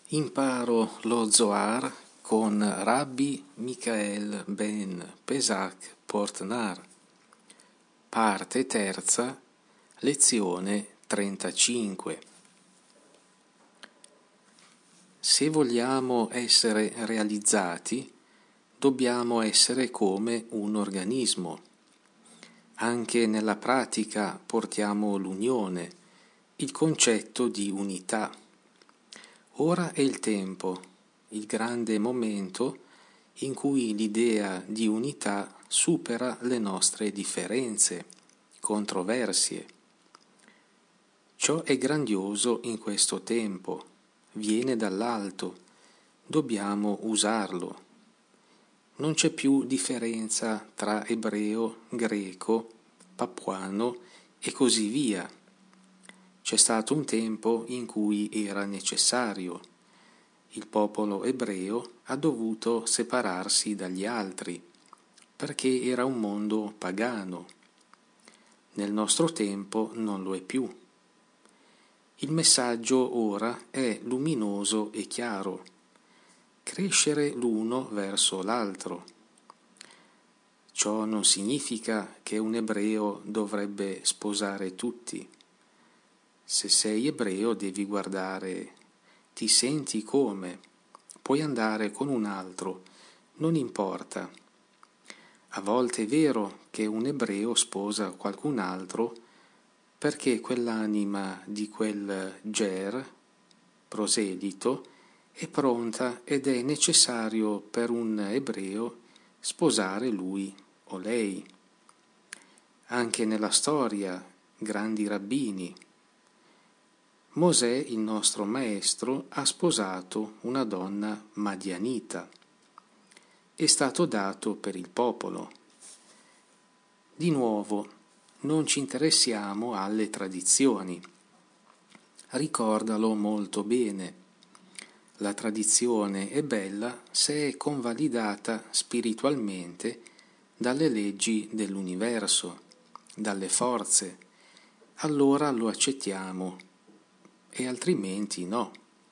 Imparo lo Zohar con Rabbi Michael ben Pesach Portnar, parte terza, lezione 35. Se vogliamo essere realizzati, dobbiamo essere come un organismo. Anche nella pratica portiamo l'unione, il concetto di unità. Ora è il tempo, il grande momento in cui l'idea di unità supera le nostre differenze, controversie. Ciò è grandioso in questo tempo, viene dall'alto, dobbiamo usarlo. Non c'è più differenza tra ebreo, greco, papuano e così via. C'è stato un tempo in cui era necessario. Il popolo ebreo ha dovuto separarsi dagli altri, perché era un mondo pagano. Nel nostro tempo non lo è più. Il messaggio ora è luminoso e chiaro. Crescere l'uno verso l'altro. Ciò non significa che un ebreo dovrebbe sposare tutti. Se sei ebreo devi guardare, ti senti come, puoi andare con un altro, non importa. A volte è vero che un ebreo sposa qualcun altro perché quell'anima di quel ger, proselito, è pronta ed è necessario per un ebreo sposare lui o lei. Anche nella storia, grandi rabbini. Mosè, il nostro maestro, ha sposato una donna madianita. È stato dato per il popolo. Di nuovo, non ci interessiamo alle tradizioni. Ricordalo molto bene. La tradizione è bella se è convalidata spiritualmente dalle leggi dell'universo, dalle forze. Allora lo accettiamo. E altrimenti no.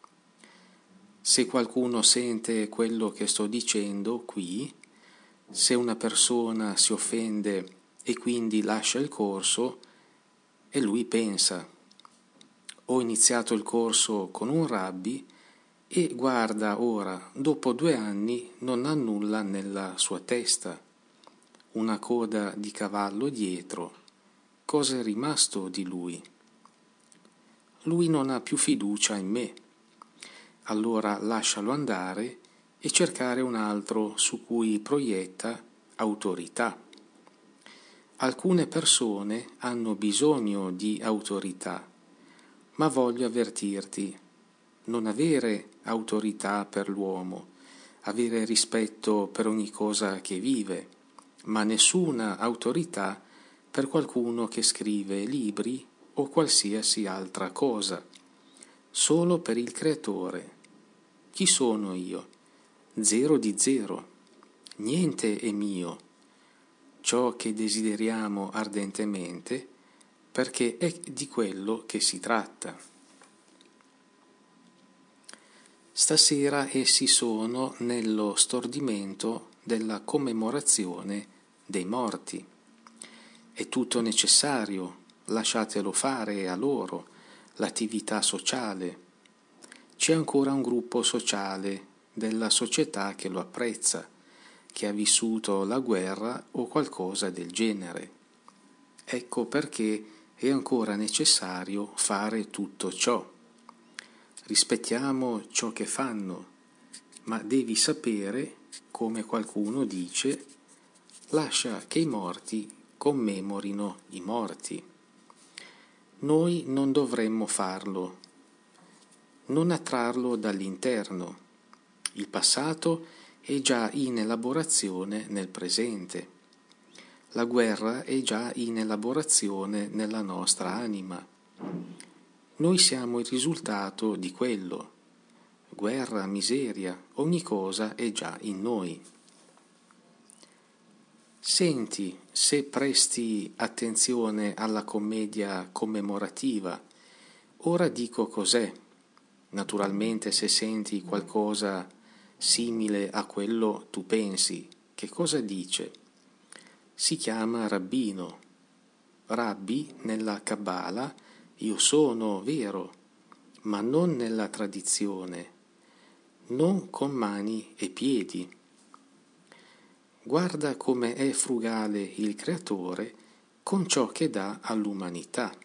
Se qualcuno sente quello che sto dicendo qui, se una persona si offende e quindi lascia il corso, e lui pensa: ho iniziato il corso con un rabbi e guarda ora, dopo 2 anni non ha nulla nella sua testa, una coda di cavallo dietro, cosa è rimasto di lui? Lui non ha più fiducia in me. Allora lascialo andare e cercare un altro su cui proietta autorità. Alcune persone hanno bisogno di autorità, ma voglio avvertirti, non avere autorità per l'uomo, avere rispetto per ogni cosa che vive, ma nessuna autorità per qualcuno che scrive libri o qualsiasi altra cosa, solo per il creatore. Chi sono io? 0 di 0. Niente è mio. Ciò che desideriamo ardentemente, perché è di quello che si tratta. Stasera essi sono nello stordimento della commemorazione dei morti. È tutto necessario. Lasciatelo fare a loro, l'attività sociale. C'è ancora un gruppo sociale della società che lo apprezza, che ha vissuto la guerra o qualcosa del genere. Ecco perché è ancora necessario fare tutto ciò. Rispettiamo ciò che fanno, ma devi sapere, come qualcuno dice, lascia che i morti commemorino i morti. Noi non dovremmo farlo, non attrarlo dall'interno. Il passato è già in elaborazione nel presente. La guerra è già in elaborazione nella nostra anima. Noi siamo il risultato di quello. Guerra, miseria, ogni cosa è già in noi. Senti, se presti attenzione alla commedia commemorativa, ora dico cos'è. Naturalmente, se senti qualcosa simile a quello tu pensi, che cosa dice? Si chiama rabbino. Rabbi nella Kabbalah, io sono vero, ma non nella tradizione, non con mani e piedi. Guarda come è frugale il Creatore con ciò che dà all'umanità.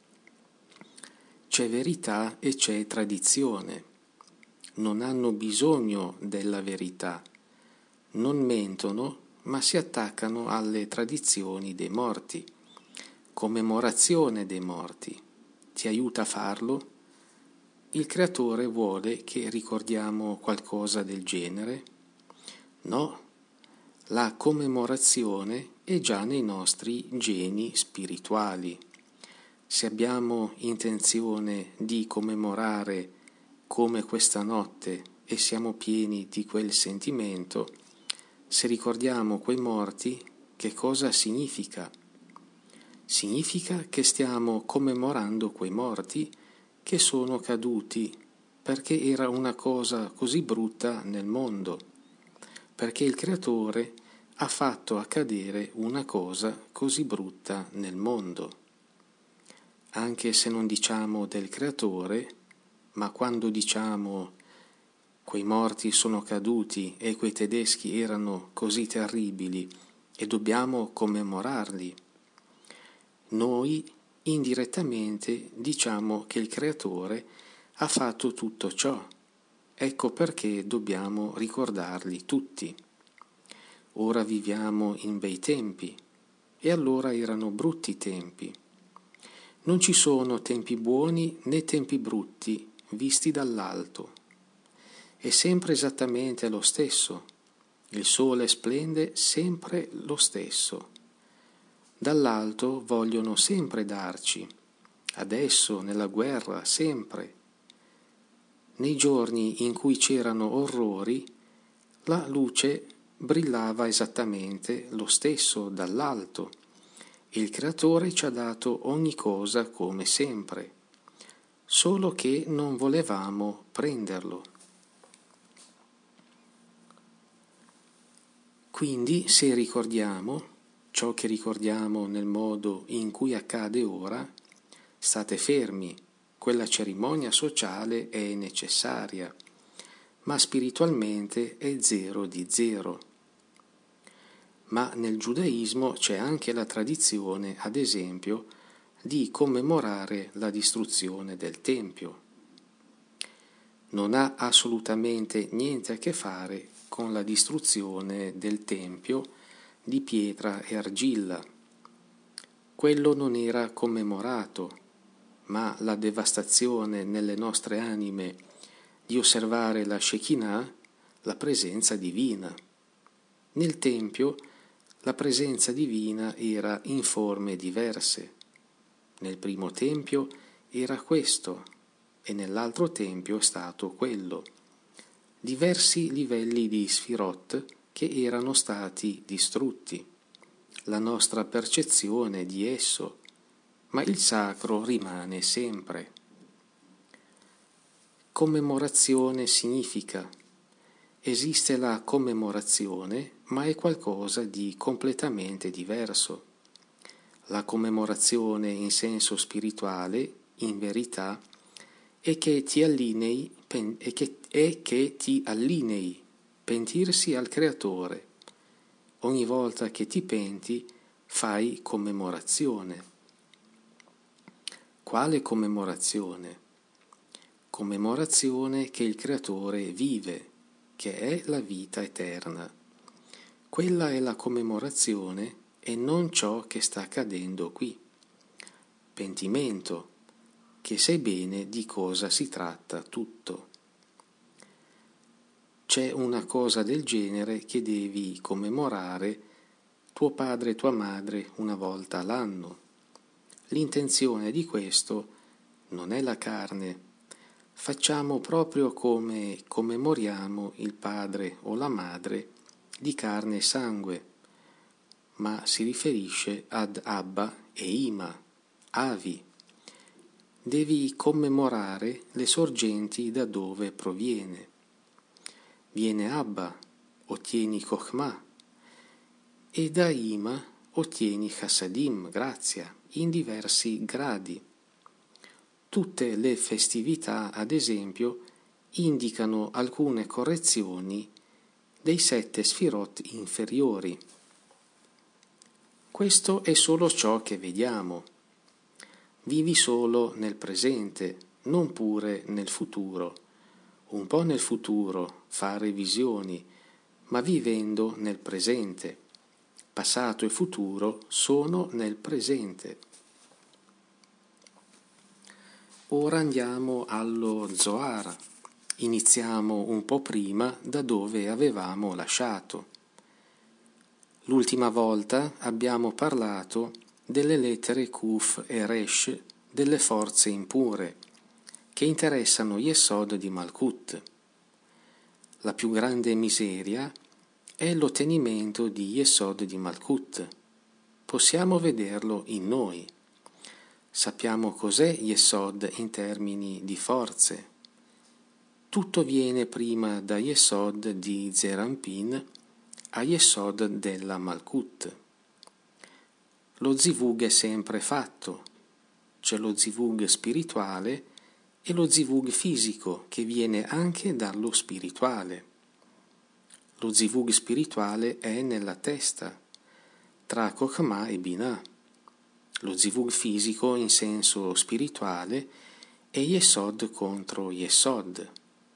C'è verità e c'è tradizione. Non hanno bisogno della verità. Non mentono, ma si attaccano alle tradizioni dei morti. Commemorazione dei morti. Ti aiuta a farlo? Il Creatore vuole che ricordiamo qualcosa del genere? No, la commemorazione è già nei nostri geni spirituali. Se abbiamo intenzione di commemorare come questa notte e siamo pieni di quel sentimento, se ricordiamo quei morti, che cosa significa? Significa che stiamo commemorando quei morti che sono caduti perché era una cosa così brutta nel mondo, perché il Creatore ha fatto accadere una cosa così brutta nel mondo. Anche se non diciamo del Creatore, ma quando diciamo quei morti sono caduti e quei tedeschi erano così terribili e dobbiamo commemorarli, noi indirettamente diciamo che il Creatore ha fatto tutto ciò. Ecco perché dobbiamo ricordarli tutti. Ora viviamo in bei tempi, e allora erano brutti tempi. Non ci sono tempi buoni né tempi brutti visti dall'alto. È sempre esattamente lo stesso. Il sole splende sempre lo stesso. Dall'alto vogliono sempre darci. Adesso, nella guerra, sempre. Nei giorni in cui c'erano orrori, la luce brillava esattamente lo stesso dall'alto. Il Creatore ci ha dato ogni cosa come sempre, solo che non volevamo prenderlo. Quindi, se ricordiamo ciò che ricordiamo nel modo in cui accade ora, state fermi, quella cerimonia sociale è necessaria, ma spiritualmente è zero di zero. Ma nel giudaismo c'è anche la tradizione, ad esempio, di commemorare la distruzione del Tempio. Non ha assolutamente niente a che fare con la distruzione del Tempio di pietra e argilla. Quello non era commemorato, ma la devastazione nelle nostre anime di osservare la Shekinah, la presenza divina. Nel Tempio la presenza divina era in forme diverse. Nel primo Tempio era questo e nell'altro Tempio è stato quello. Diversi livelli di Sfirot che erano stati distrutti. La nostra percezione di esso, ma il sacro rimane sempre. Commemorazione significa: esiste la commemorazione, ma è qualcosa di completamente diverso. La commemorazione in senso spirituale, in verità, è che ti allinei, pentirsi al Creatore. Ogni volta che ti penti, fai commemorazione. Quale commemorazione? Commemorazione che il Creatore vive, che è la vita eterna. Quella è la commemorazione e non ciò che sta accadendo qui. Pentimento, che sai bene di cosa si tratta tutto. C'è una cosa del genere che devi commemorare tuo padre e tua madre una volta all'anno. L'intenzione di questo non è la carne. Facciamo proprio come commemoriamo il padre o la madre di carne e sangue, ma si riferisce ad Abba e Ima, avi. devi commemorare le sorgenti da dove proviene. Viene Abba, ottieni Chokhmah, e da Ima ottieni Chassadim, grazia, in diversi gradi. Tutte le festività, ad esempio, indicano alcune correzioni dei 7 sfirot inferiori. Questo è solo ciò che vediamo. Vivi solo nel presente, non pure nel futuro. Un po' nel futuro, fare visioni, ma vivendo nel presente. Passato e futuro sono nel presente. Ora andiamo allo Zohar. Iniziamo un po' prima da dove avevamo lasciato. L'ultima volta abbiamo parlato delle lettere Kuf e Resh delle forze impure, che interessano Yesod di Malkut. La più grande miseria è l'ottenimento di Yesod di Malkut. Possiamo vederlo in noi. Sappiamo cos'è Yesod in termini di forze. Tutto viene prima da Yesod di Zerampin a Yesod della Malkut. Lo zivug è sempre fatto. C'è lo zivug spirituale e lo zivug fisico che viene anche dallo spirituale. Lo zivug spirituale è nella testa, tra Chokhmah e Binah. Lo zivug fisico in senso spirituale è Yesod contro Yesod.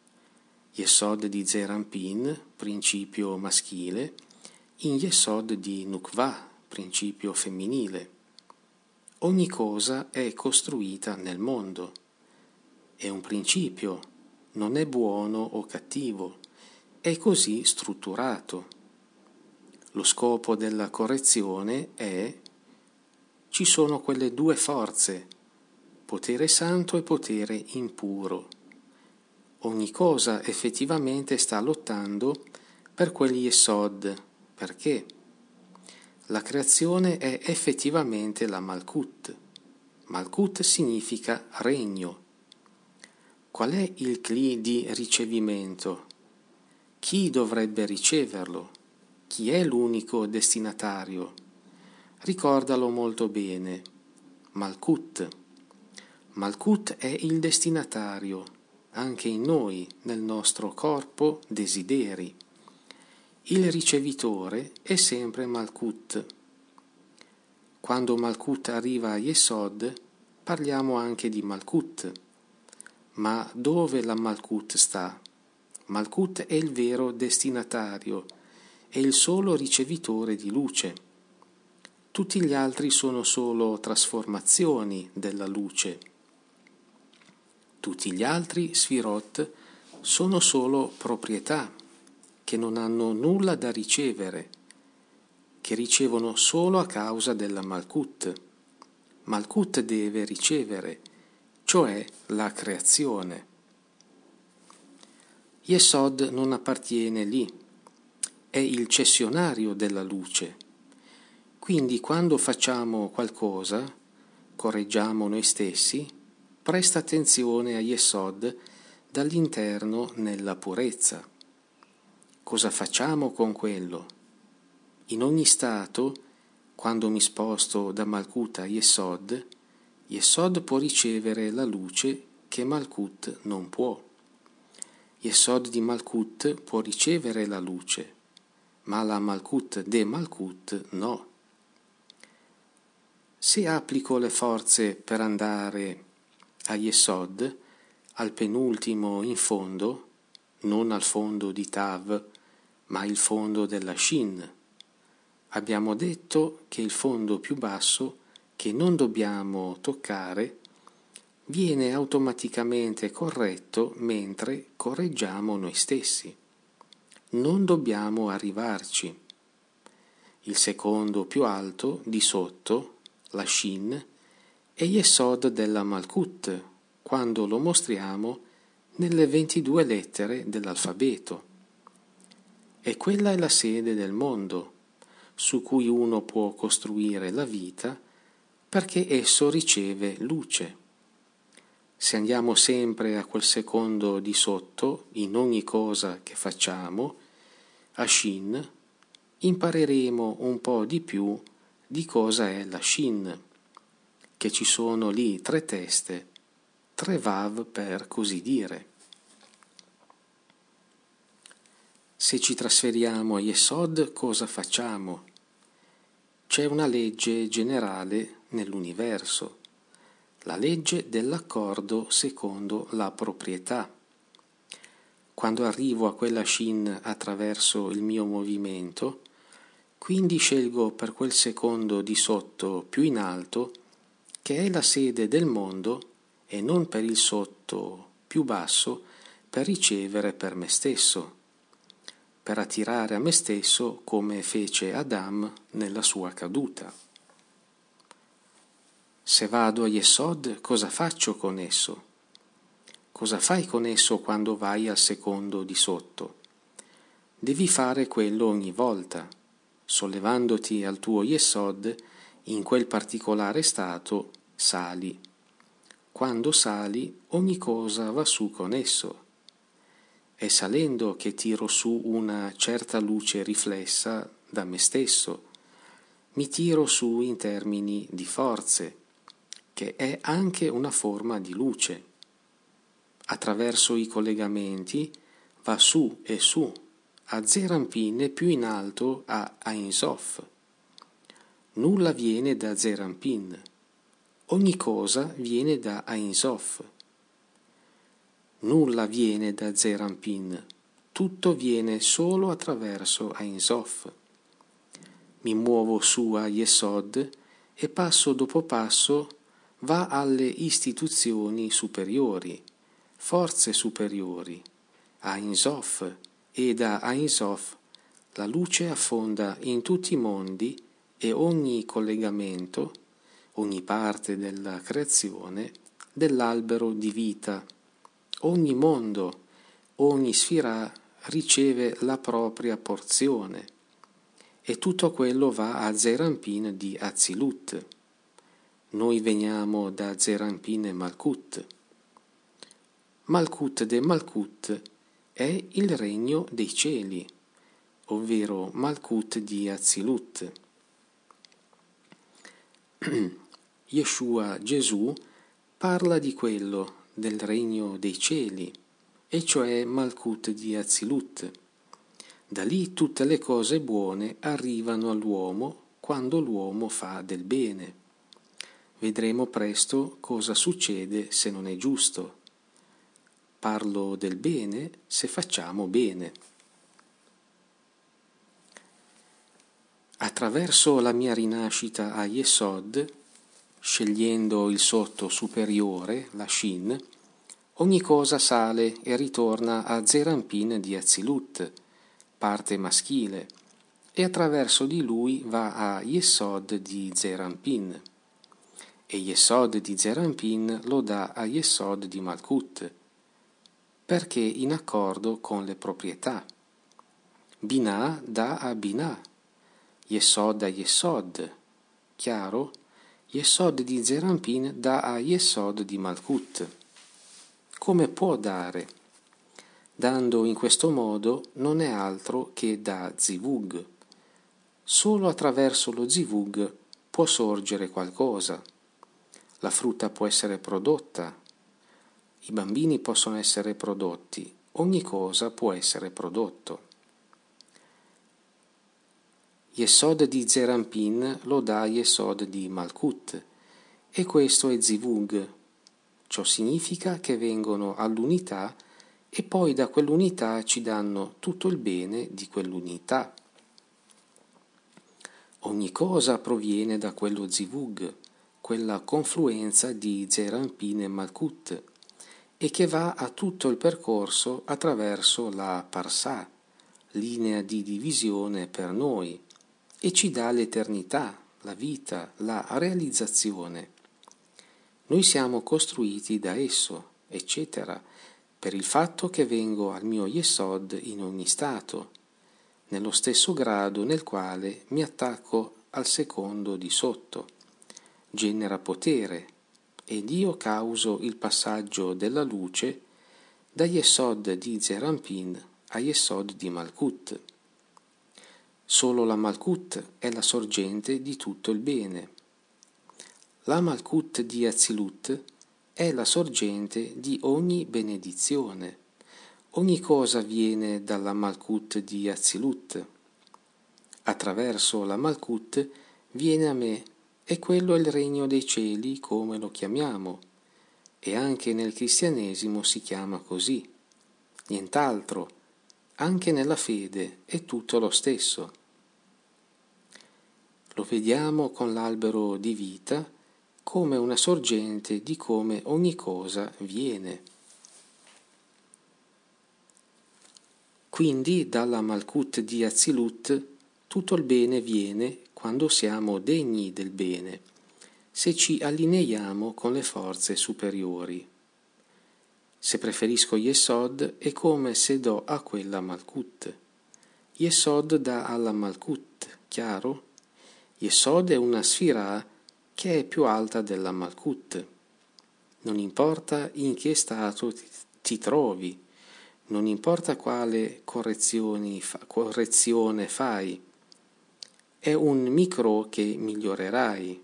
Yesod di Zerampin, principio maschile, in Yesod di Nukvah, principio femminile. Ogni cosa è costruita nel mondo. È un principio, non è buono o cattivo, è così strutturato. Lo scopo della correzione è: ci sono quelle 2 forze, potere santo e potere impuro. Ogni cosa effettivamente sta lottando per quegli Yesod. Perché? La creazione è effettivamente la Malkut. Malkut significa regno. Qual è il cli di ricevimento? Chi dovrebbe riceverlo? Chi è l'unico destinatario? Ricordalo molto bene. Malkut. Malkut è il destinatario, anche in noi, nel nostro corpo, desideri. Il ricevitore è sempre Malkut. Quando Malkut arriva a Yesod, parliamo anche di Malkut. Ma dove la Malkut sta? Malkut è il vero destinatario, è il solo ricevitore di luce. Tutti gli altri sono solo trasformazioni della luce. Tutti gli altri sfirot sono solo proprietà, che non hanno nulla da ricevere, che ricevono solo a causa della Malkut. Malkut deve ricevere, cioè la creazione. Yesod non appartiene lì, è il cessionario della luce. Quindi quando facciamo qualcosa, correggiamo noi stessi, presta attenzione a Yesod dall'interno nella purezza. Cosa facciamo con quello? In ogni stato, quando mi sposto da Malkut a Yesod, Yesod può ricevere la luce che Malkut non può. Yesod di Malkut può ricevere la luce, ma la Malkut de Malkut no. Se applico le forze per andare a Yesod, al penultimo in fondo, non al fondo di Tav, ma il fondo della Shin, abbiamo detto che il fondo più basso, che non dobbiamo toccare, viene automaticamente corretto mentre correggiamo noi stessi. Non dobbiamo arrivarci. Il secondo più alto, di sotto, la Shin, è Yesod della Malkut, quando lo mostriamo nelle 22 lettere dell'alfabeto. E quella è la sede del mondo, su cui uno può costruire la vita, perché esso riceve luce. Se andiamo sempre a quel secondo di sotto, in ogni cosa che facciamo, a Shin, impareremo un po' di più di cosa è la Shin, che ci sono lì 3 teste, 3 Vav per così dire. Se ci trasferiamo a Yesod, cosa facciamo? C'è una legge generale nell'universo, la legge dell'accordo secondo la proprietà. Quando arrivo a quella Shin attraverso il mio movimento, quindi scelgo per quel secondo di sotto più in alto, che è la sede del mondo, e non per il sotto più basso, per ricevere per me stesso, per attirare a me stesso come fece Adam nella sua caduta. Se vado a Yesod, cosa faccio con esso? Cosa fai con esso quando vai al secondo di sotto? Devi fare quello ogni volta, sollevandoti al tuo Yesod, in quel particolare stato sali. Quando sali, ogni cosa va su con esso. È salendo che tiro su una certa luce riflessa da me stesso. Mi tiro su in termini di forze, che è anche una forma di luce. Attraverso i collegamenti va su e su, a Zerampin e più in alto a Ein Sof. Nulla viene da Zerampin, ogni cosa viene da Ein Sof. Nulla viene da Zerampin, tutto viene solo attraverso Ein Sof. Mi muovo su a Yesod e passo dopo passo va alle istituzioni superiori, forze superiori, a Ein Sof, e da Ein Sof la luce affonda in tutti i mondi e ogni collegamento, ogni parte della creazione, dell'albero di vita. Ogni mondo, ogni sfira riceve la propria porzione e tutto quello va a Zerampin di Atzilut. Noi veniamo da Zerampin e Malkut. Malkut de Malkut è il regno dei cieli, ovvero Malkut di Atzilut. Yeshua, Gesù, parla di quello, del regno dei cieli, e cioè Malkut di Atzilut. Da lì tutte le cose buone arrivano all'uomo quando l'uomo fa del bene. Vedremo presto cosa succede se non è giusto. Parlo del bene se facciamo bene. Attraverso la mia rinascita a Yesod, scegliendo il sotto superiore, la Shin, ogni cosa sale e ritorna a Zerampin di Atzilut, parte maschile, e attraverso di lui va a Yesod di Zerampin, e Yesod di Zerampin lo dà a Yesod di Malkut, perché in accordo con le proprietà. Binah dà a Binah, Yesod a Yesod, chiaro? Yesod di Zerampin dà a Yesod di Malkut. Come può dare? Dando in questo modo non è altro che da Zivug. Solo attraverso lo Zivug può sorgere qualcosa. La frutta può essere prodotta, i bambini possono essere prodotti, ogni cosa può essere prodotto. Yesod di Zerampin lo dà Yesod di Malkut, e questo è Zivug. Ciò significa che vengono all'unità e poi da quell'unità ci danno tutto il bene di quell'unità. Ogni cosa proviene da quello Zivug, quella confluenza di Zerampin e Malkut, e che va a tutto il percorso attraverso la Parsà, linea di divisione per noi, e ci dà l'eternità, la vita, la realizzazione. Noi siamo costruiti da esso, eccetera, per il fatto che vengo al mio Yesod in ogni stato, nello stesso grado nel quale mi attacco al secondo di sotto. Genera potere, ed io causo il passaggio della luce da Yesod di Zerampin a Yesod di Malkut. Solo la Malkut è la sorgente di tutto il bene. La Malkut di Atzilut è la sorgente di ogni benedizione. Ogni cosa viene dalla Malkut di Atzilut. Attraverso la Malkut viene a me, e quello è il regno dei cieli, come lo chiamiamo, e anche nel cristianesimo si chiama così. Nient'altro, anche nella fede è tutto lo stesso. Lo vediamo con l'albero di vita come una sorgente di come ogni cosa viene. Quindi dalla Malkut di Atzilut tutto il bene viene quando siamo degni del bene, se ci allineiamo con le forze superiori. Se preferisco Yesod è come se do a quella Malkut. Yesod dà alla Malkut, chiaro? Yesod è una sfira che è più alta della Malkut. Non importa in che stato ti trovi, non importa quale correzione fai, è un micro che migliorerai.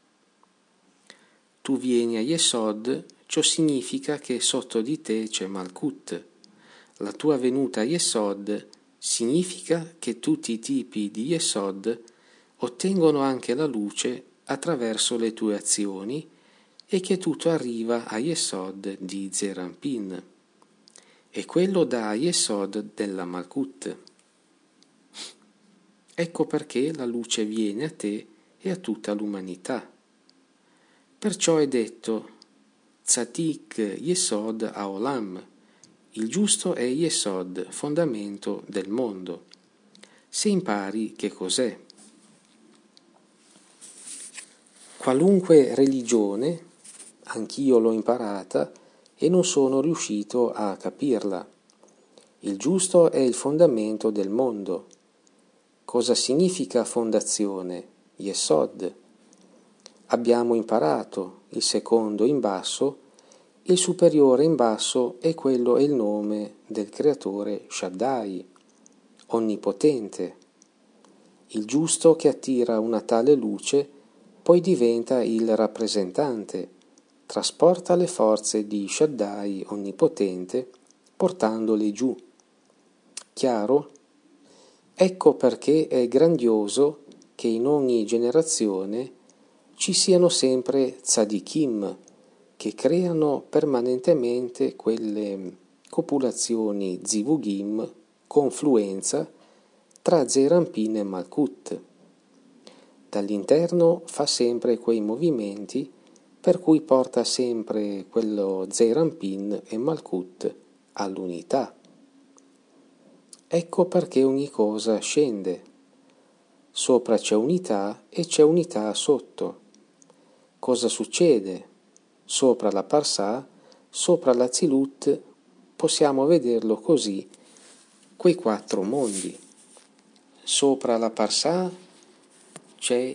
Tu vieni a Yesod, ciò significa che sotto di te c'è Malkut. La tua venuta a Yesod significa che tutti i tipi di Yesod ottengono anche la luce attraverso le tue azioni e che tutto arriva a Yesod di Zerampin. E quello dà a Yesod della Malkut. Ecco perché la luce viene a te e a tutta l'umanità. Perciò è detto Tzadik Yesod Haolam, il giusto è Yesod, fondamento del mondo. Se impari che cos'è. Qualunque religione, anch'io l'ho imparata e non sono riuscito a capirla. Il giusto è il fondamento del mondo. Cosa significa fondazione? Yesod. Abbiamo imparato il secondo in basso, il superiore in basso e quello è il nome del creatore Shaddai, onnipotente. Il giusto che attira una tale luce poi diventa il rappresentante, trasporta le forze di Shaddai onnipotente portandole giù. Chiaro? Ecco perché è grandioso che in ogni generazione ci siano sempre tzadikim che creano permanentemente quelle copulazioni zivugim, confluenza tra Zerampin e Malkut. Dall'interno fa sempre quei movimenti per cui porta sempre quello Zerampin e Malkut all'unità. Ecco perché ogni cosa scende. Sopra c'è unità e c'è unità sotto. Cosa succede? Sopra la Parsà, sopra la Tzilut, possiamo vederlo così, quei 4 mondi. Sopra la Parsà c'è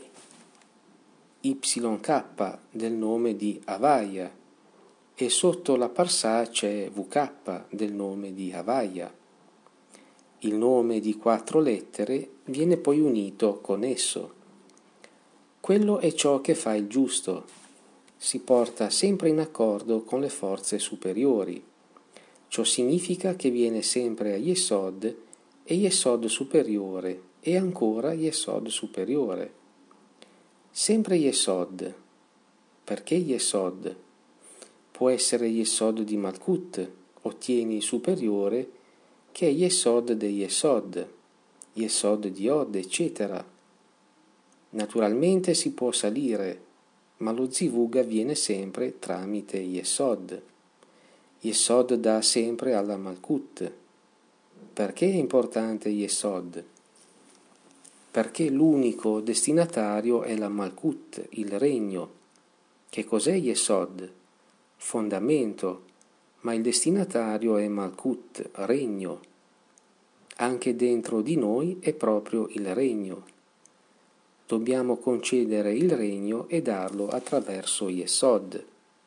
YK del nome di Havaya e sotto la Parsà c'è VK del nome di Havaya. Il nome di 4 lettere viene poi unito con esso. Quello è ciò che fa il giusto. Si porta sempre in accordo con le forze superiori. Ciò significa che viene sempre a Yesod e Yesod superiore e ancora Yesod superiore. Sempre Yesod. Perché Yesod? Può essere Yesod di Malkut, ottieni il superiore, che è Yesod de Yesod, Yesod di Od, eccetera. Naturalmente si può salire, ma lo zivug avviene sempre tramite Yesod. Yesod dà sempre alla Malkut. Perché è importante Yesod? Perché l'unico destinatario è la Malkut, il regno. Che cos'è Yesod? Fondamento, ma il destinatario è Malkut, regno. Anche dentro di noi è proprio il regno. Dobbiamo concedere il regno e darlo attraverso Yesod.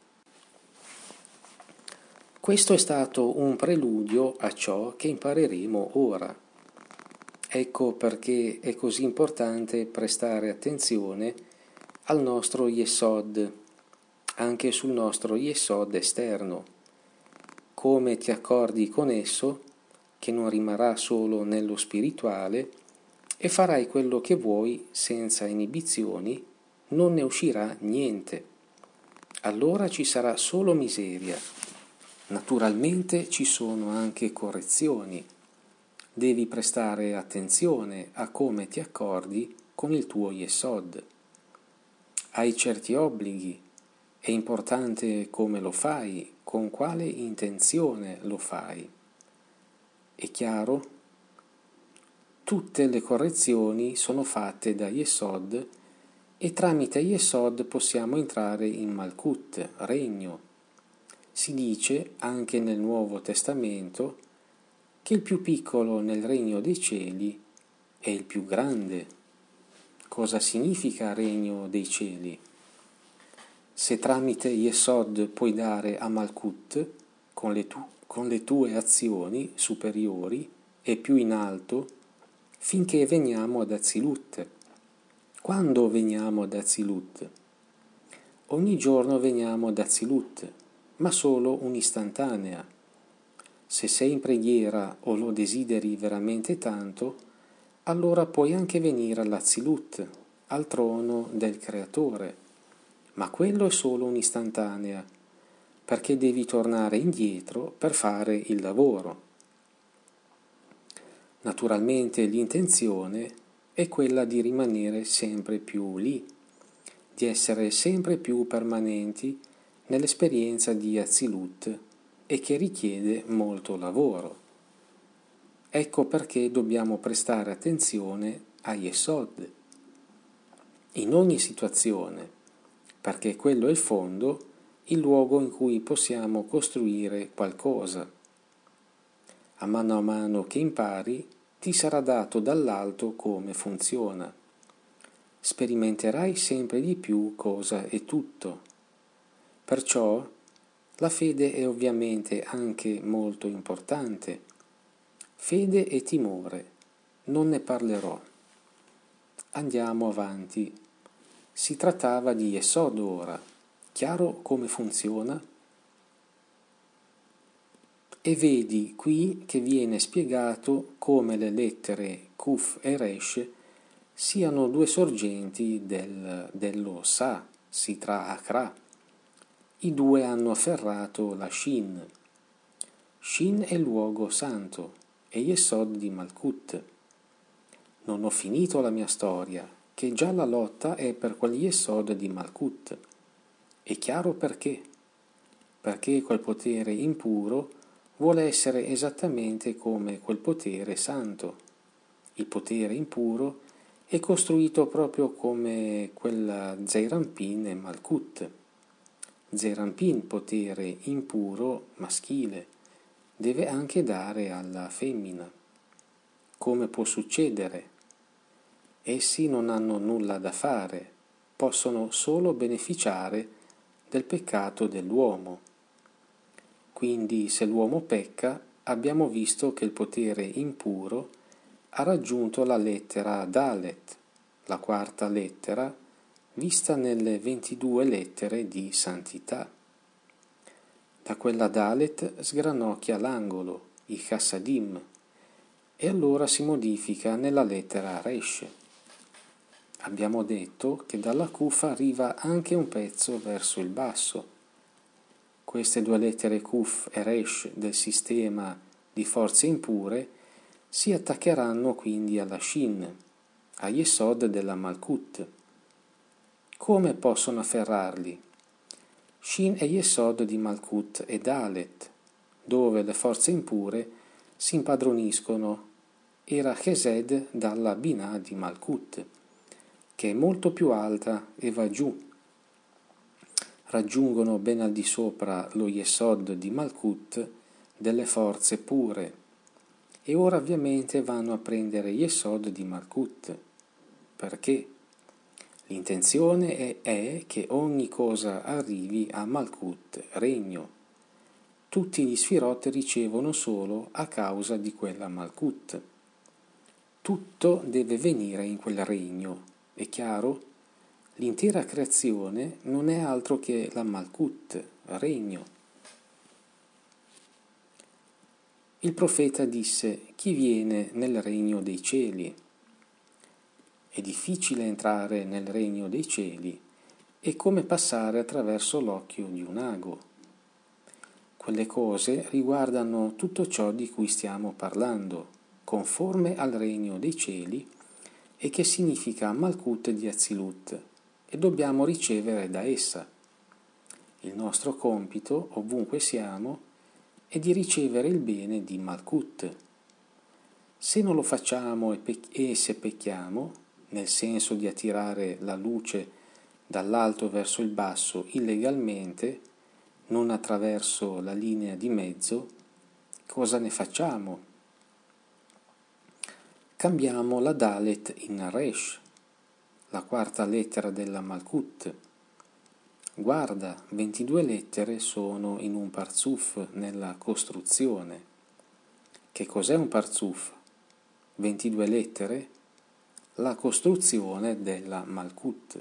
Questo è stato un preludio a ciò che impareremo ora. Ecco perché è così importante prestare attenzione al nostro Yesod, anche sul nostro Yesod esterno. Come ti accordi con esso, che non rimarrà solo nello spirituale, e farai quello che vuoi senza inibizioni, non ne uscirà niente. Allora ci sarà solo miseria. Naturalmente ci sono anche correzioni. Devi prestare attenzione a come ti accordi con il tuo Yesod. Hai certi obblighi. È importante come lo fai, con quale intenzione lo fai. È chiaro? Tutte le correzioni sono fatte da Yesod e tramite Yesod possiamo entrare in Malkut, regno. Si dice, anche nel Nuovo Testamento, che il più piccolo nel regno dei cieli è il più grande. Cosa significa regno dei cieli? Se tramite Yesod puoi dare a Malkut, con le tue azioni superiori e più in alto, finché veniamo ad Azilut. Quando veniamo ad Azilut? Ogni giorno veniamo ad Azilut, ma solo un'istantanea. Se sei in preghiera o lo desideri veramente tanto, allora puoi anche venire all'Azilut, al trono del Creatore, ma quello è solo un'istantanea, perché devi tornare indietro per fare il lavoro. Naturalmente l'intenzione è quella di rimanere sempre più lì, di essere sempre più permanenti nell'esperienza di Azilut e che richiede molto lavoro. Ecco perché dobbiamo prestare attenzione a Yesod in ogni situazione, perché quello è il fondo, il luogo in cui possiamo costruire qualcosa. A mano che impari, ti sarà dato dall'alto come funziona. Sperimenterai sempre di più cosa è tutto. Perciò la fede è ovviamente anche molto importante. Fede e timore. Non ne parlerò. Andiamo avanti. Si trattava di Yesod ora. Chiaro come funziona? E vedi qui che viene spiegato come le lettere Kuf e Resh siano due sorgenti dello Sa, Sitra Akra. I due hanno afferrato la Shin. Shin è il luogo santo e Yesod di Malkut. Non ho finito la mia storia, che già la lotta è per quel Yesod di Malkut. È chiaro perché? Perché quel potere impuro vuole essere esattamente come quel potere santo. Il potere impuro è costruito proprio come quella Zeirampin e Malkut. Zeirampin, potere impuro maschile, deve anche dare alla femmina. Come può succedere? Essi non hanno nulla da fare, possono solo beneficiare del peccato dell'uomo. Quindi se l'uomo pecca, abbiamo visto che il potere impuro ha raggiunto la lettera Dalet, la quarta lettera, vista nelle 22 lettere di santità. Da quella Dalet sgranocchia l'angolo, i Chassadim, e allora si modifica nella lettera Resh. Abbiamo detto che dalla Kufa arriva anche un pezzo verso il basso. Queste due lettere Kuf e Resh del sistema di forze impure si attaccheranno quindi alla Shin, a Yesod della Malkut. Come possono afferrarli? Shin è Yesod di Malkut e Dalet, dove le forze impure si impadroniscono, era Chesed dalla Binah di Malkut, che è molto più alta e va giù. Raggiungono ben al di sopra lo Yesod di Malkut delle forze pure e ora ovviamente vanno a prendere Yesod di Malkut. Perché? L'intenzione è che ogni cosa arrivi a Malkut, regno. tutti gli Sfirot ricevono solo a causa di quella Malkut. Tutto deve venire in quel regno, è chiaro? L'intera creazione non è altro che la Malkut, regno. Il profeta disse: chi viene nel regno dei cieli? È difficile entrare nel regno dei cieli, è come passare attraverso l'occhio di un ago. Quelle cose riguardano tutto ciò di cui stiamo parlando, conforme al regno dei cieli, e che significa Malkut di Atzilut, e dobbiamo ricevere da essa. Il nostro compito, ovunque siamo, è di ricevere il bene di Malkut. Se non lo facciamo e se pecchiamo, nel senso di attirare la luce dall'alto verso il basso illegalmente, non attraverso la linea di mezzo, cosa ne facciamo? Cambiamo la Dalet in Resh, la quarta lettera della Malkut. Guarda, 22 lettere sono in un parzuf nella costruzione. Che cos'è un parzuf? 22 lettere? La costruzione della Malkut.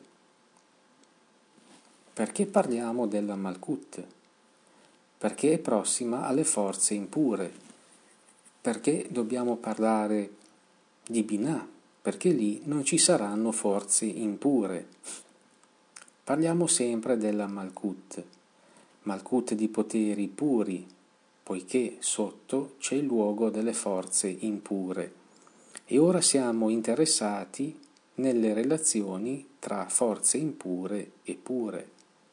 Perché parliamo della Malkut? Perché è prossima alle forze impure. Perché dobbiamo parlare di Binah? Perché lì non ci saranno forze impure. Parliamo sempre della Malkut, Malkut di poteri puri, poiché sotto c'è il luogo delle forze impure. E ora siamo interessati nelle relazioni tra forze impure e pure.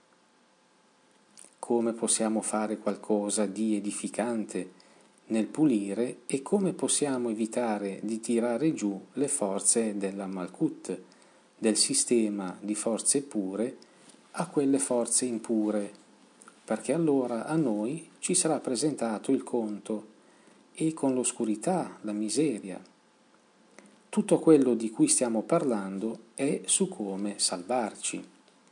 Come possiamo fare qualcosa di edificante nel pulire e come possiamo evitare di tirare giù le forze della Malkut, del sistema di forze pure, a quelle forze impure, perché allora a noi ci sarà presentato il conto e con l'oscurità, la miseria. Tutto quello di cui stiamo parlando è su come salvarci.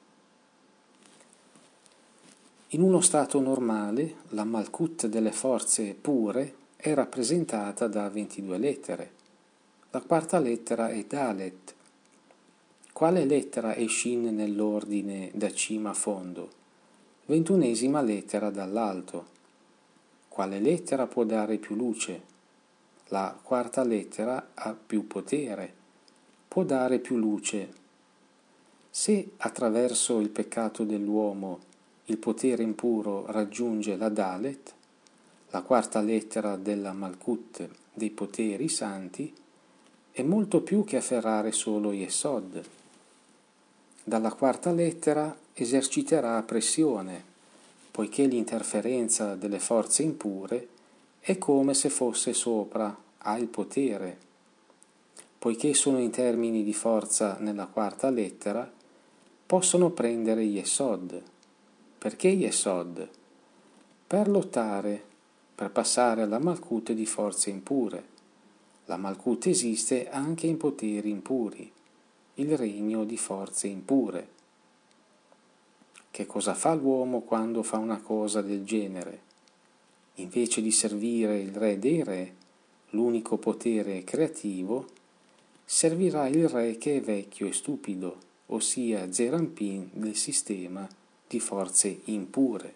In uno stato normale, la Malkut delle forze pure è rappresentata da 22 lettere. La quarta lettera è Dalet. Quale lettera è Shin nell'ordine da cima a fondo? 21esima lettera dall'alto. Quale lettera può dare più luce? La quarta lettera ha più potere, può dare più luce. Se attraverso il peccato dell'uomo il potere impuro raggiunge la Dalet, la quarta lettera della Malkut dei poteri santi, è molto più che afferrare solo Yesod. Dalla quarta lettera eserciterà pressione, poiché l'interferenza delle forze impure è come se fosse sopra, ha il potere. Poiché sono in termini di forza nella quarta lettera, possono prendere Yesod. Perché Yesod? Per lottare, per passare alla Malkut di forze impure. La Malkut esiste anche in poteri impuri, il regno di forze impure. Che cosa fa l'uomo quando fa una cosa del genere? Invece di servire il re dei re, l'unico potere creativo, servirà il re che è vecchio e stupido, ossia Zerampin del sistema di forze impure.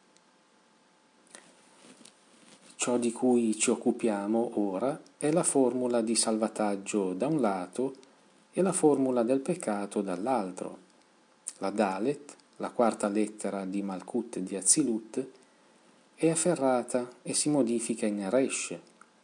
Ciò di cui ci occupiamo ora è la formula di salvataggio da un lato e la formula del peccato dall'altro. La Dalet, la quarta lettera di Malkut di Atzilut, è afferrata e si modifica in Resh.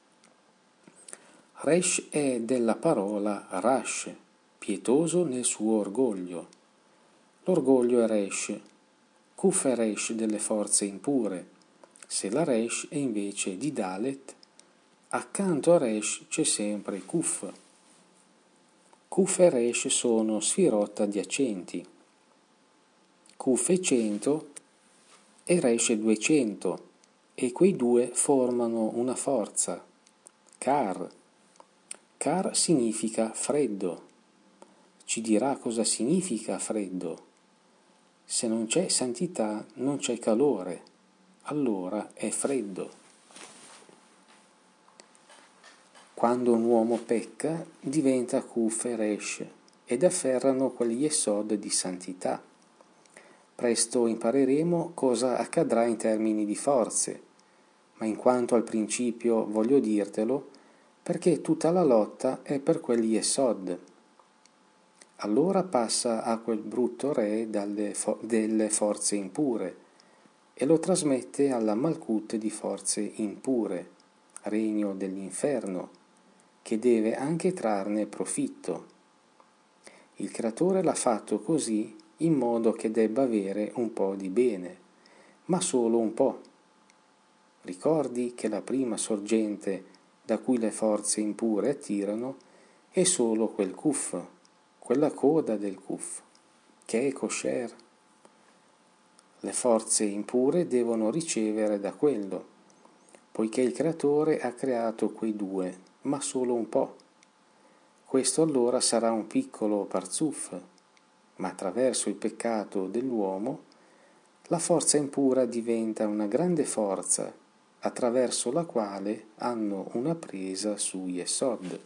Resh è della parola Rash, pietoso nel suo orgoglio. L'orgoglio è Resh, Kuf è Resh delle forze impure. Se la Resh è invece di Dalet, accanto a Resh c'è sempre Kuf. Kuf e Resh sono sfirot adiacenti. Kuf è 100 e Resh è 200, e quei due formano una forza, Kar. Kar significa freddo. Ci dirà cosa significa freddo. Se non c'è santità, non c'è calore. allora è freddo. Quando un uomo pecca, diventa Kuf e Resh ed afferrano quegli Yesod di santità. Presto impareremo cosa accadrà in termini di forze, ma in quanto al principio voglio dirtelo perché tutta la lotta è per quegli Yesod. Allora passa a quel brutto re delle forze impure e lo trasmette alla Malkut di forze impure, regno dell'inferno, che deve anche trarne profitto. Il creatore l'ha fatto così in modo che debba avere un po' di bene, ma solo un po'. Ricordi che la prima sorgente da cui le forze impure attirano è solo quel Kuf, quella coda del Kuf, che è kosher. Le forze impure devono ricevere da quello, poiché il creatore ha creato quei due, ma solo un po'. Questo allora sarà un piccolo parzuf, ma attraverso il peccato dell'uomo la forza impura diventa una grande forza, attraverso la quale hanno una presa su Yesod.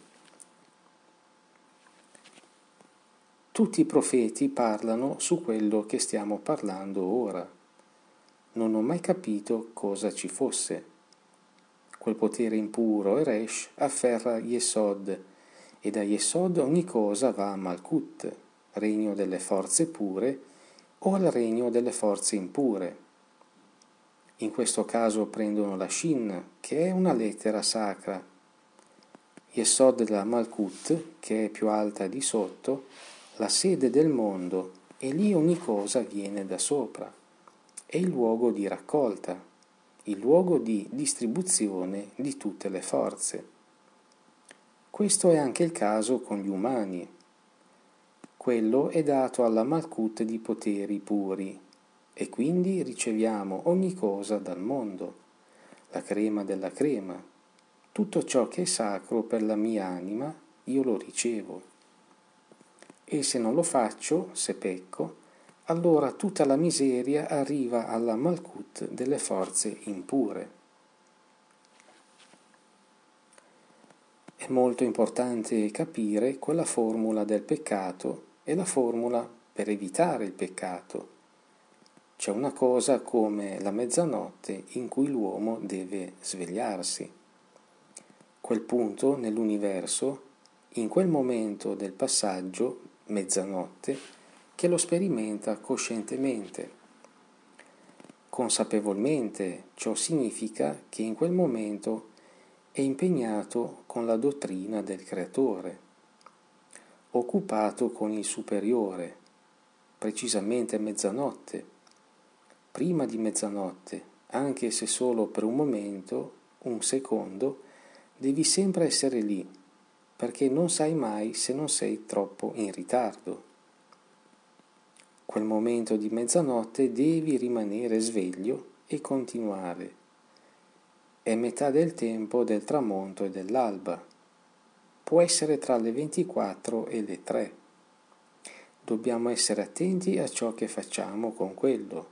Tutti i profeti parlano su quello che stiamo parlando ora. Non ho mai capito cosa ci fosse. Quel potere impuro e Resh afferra Yesod, e da Yesod ogni cosa va a Malkut, regno delle forze pure, o al regno delle forze impure. In questo caso prendono la Shin, che è una lettera sacra. Yesod della Malkut, che è più alta di sotto, la sede del mondo, e lì ogni cosa viene da sopra. È il luogo di raccolta, il luogo di distribuzione di tutte le forze. Questo è anche il caso con gli umani. Quello è dato alla Malkut di poteri puri, e quindi riceviamo ogni cosa dal mondo, la crema della crema. Tutto ciò che è sacro per la mia anima, io lo ricevo. E se non lo faccio, se pecco, allora tutta la miseria arriva alla Malkut delle forze impure. È molto importante capire quella formula del peccato e la formula per evitare il peccato. C'è una cosa come la mezzanotte in cui l'uomo deve svegliarsi. Quel punto nell'universo, in quel momento del passaggio, mezzanotte, che lo sperimenta coscientemente. Consapevolmente, ciò significa che in quel momento è impegnato con la dottrina del Creatore, occupato con il Superiore, precisamente a mezzanotte, prima di mezzanotte, anche se solo per un momento, un secondo, devi sempre essere lì, perché non sai mai se non sei troppo in ritardo. Quel momento di mezzanotte devi rimanere sveglio e continuare. È metà del tempo del tramonto e dell'alba. Può essere tra le 24 e le 3. Dobbiamo essere attenti a ciò che facciamo con quello.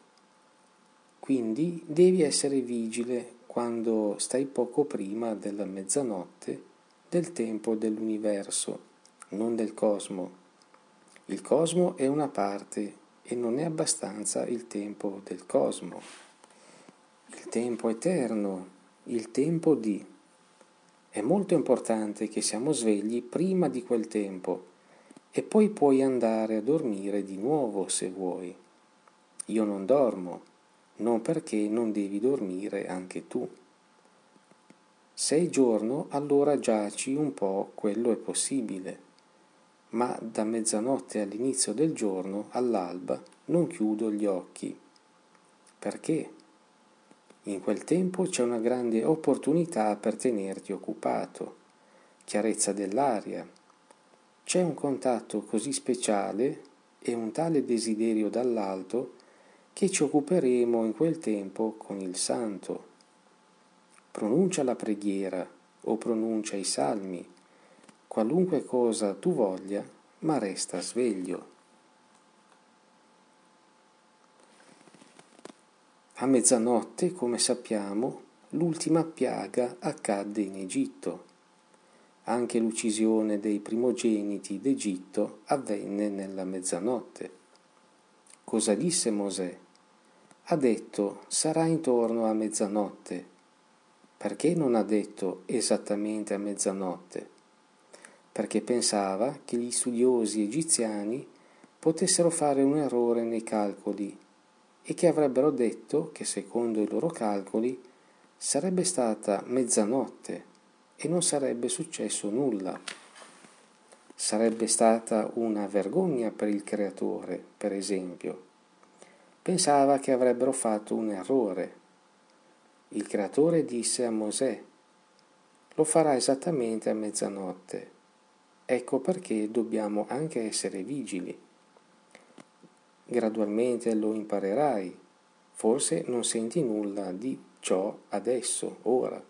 Quindi devi essere vigile quando stai poco prima della mezzanotte del tempo dell'universo, non del cosmo. Il cosmo è una parte e non è abbastanza il tempo del cosmo. Il tempo eterno, il tempo di. È molto importante che siamo svegli prima di quel tempo e poi puoi andare a dormire di nuovo se vuoi. Io non dormo, non perché non devi dormire anche tu. Se è giorno, allora giaci un po', quello è possibile, ma da mezzanotte all'inizio del giorno, all'alba, non chiudo gli occhi. Perché? In quel tempo c'è una grande opportunità per tenerti occupato, chiarezza dell'aria. C'è un contatto così speciale e un tale desiderio dall'alto che ci occuperemo in quel tempo con il Santo. Pronuncia la preghiera o pronuncia i salmi, qualunque cosa tu voglia, ma resta sveglio. A mezzanotte, come sappiamo, l'ultima piaga accadde in Egitto. Anche l'uccisione dei primogeniti d'Egitto avvenne nella mezzanotte. Cosa disse Mosè? Ha detto: sarà intorno a mezzanotte. Perché non ha detto esattamente a mezzanotte? Perché pensava che gli studiosi egiziani potessero fare un errore nei calcoli e che avrebbero detto che secondo i loro calcoli sarebbe stata mezzanotte e non sarebbe successo nulla. Sarebbe stata una vergogna per il creatore, per esempio. Pensava che avrebbero fatto un errore. Il creatore disse a Mosè: lo farà esattamente a mezzanotte. Ecco perché dobbiamo anche essere vigili. Gradualmente lo imparerai. Forse non senti nulla di ciò adesso, ora.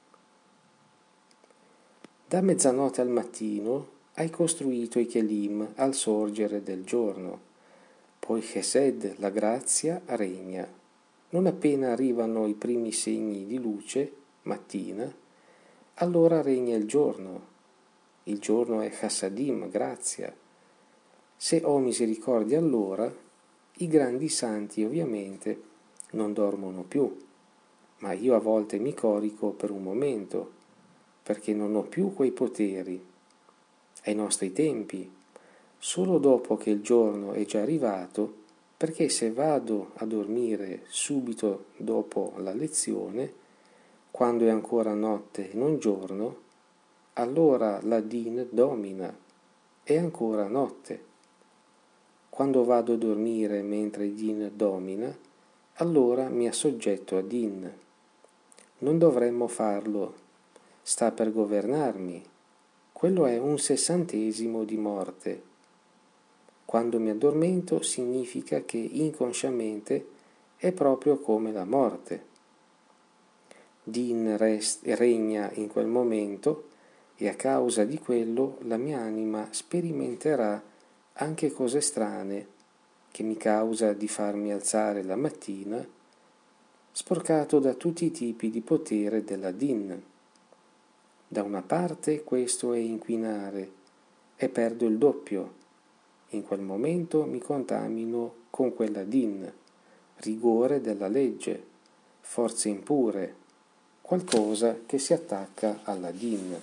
Da mezzanotte al mattino hai costruito i Kelim al sorgere del giorno. Poi Chesed, la grazia, regna. Non appena arrivano i primi segni di luce, mattina, allora regna il giorno. Il giorno è Chassadim, grazia. Se ho misericordia allora, i grandi santi ovviamente non dormono più, ma io a volte mi corico per un momento, perché non ho più quei poteri. Ai nostri tempi, solo dopo che il giorno è già arrivato, perché se vado a dormire subito dopo la lezione, quando è ancora notte e non giorno, allora la din domina, è ancora notte. Quando vado a dormire mentre din domina, allora mi assoggetto a din. Non dovremmo farlo, sta per governarmi. Quello è un 60° di morte. Quando mi addormento significa che inconsciamente è proprio come la morte. Din regna in quel momento e a causa di quello la mia anima sperimenterà anche cose strane che mi causa di farmi alzare la mattina, sporcato da tutti i tipi di potere della din. Da una parte questo è inquinare e perdo il doppio. In quel momento mi contamino con quella din, rigore della legge, forze impure, qualcosa che si attacca alla din.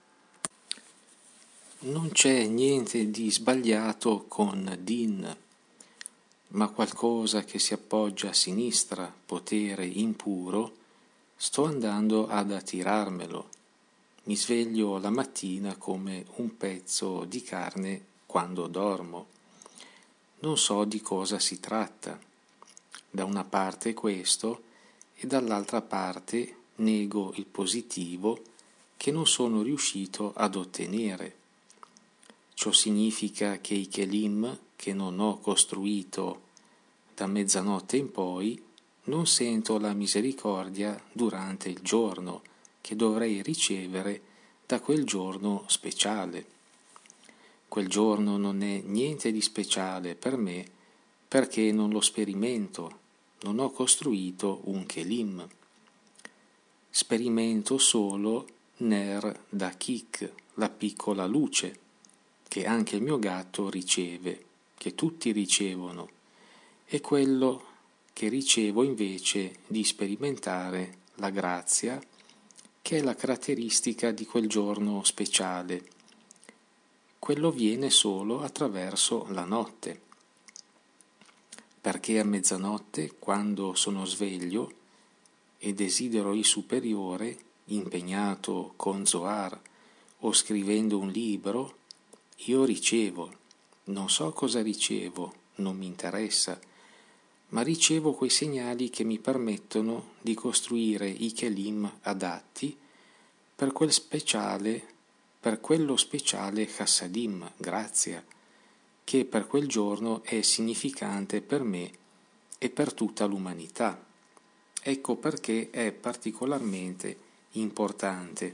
Non c'è niente di sbagliato con din, ma qualcosa che si appoggia a sinistra, potere impuro, sto andando ad attirarmelo. Mi sveglio la mattina come un pezzo di carne quando dormo. Non so di cosa si tratta. Da una parte questo e dall'altra parte nego il positivo che non sono riuscito ad ottenere. Ciò significa che i Kelim che non ho costruito da mezzanotte in poi non sento la misericordia durante il giorno che dovrei ricevere da quel giorno speciale. Quel giorno non è niente di speciale per me perché non lo sperimento, non ho costruito un Kelim. Sperimento solo Ner Dakik, la piccola luce, che anche il mio gatto riceve, che tutti ricevono, e quello che ricevo invece di sperimentare la grazia, che è la caratteristica di quel giorno speciale. Quello viene solo attraverso la notte, perché a mezzanotte, quando sono sveglio e desidero il superiore, impegnato con Zohar o scrivendo un libro, io ricevo, non so cosa ricevo, non mi interessa, ma ricevo quei segnali che mi permettono di costruire i Kelim adatti per quello speciale Chassadim, grazia, che per quel giorno è significante per me e per tutta l'umanità. Ecco perché è particolarmente importante.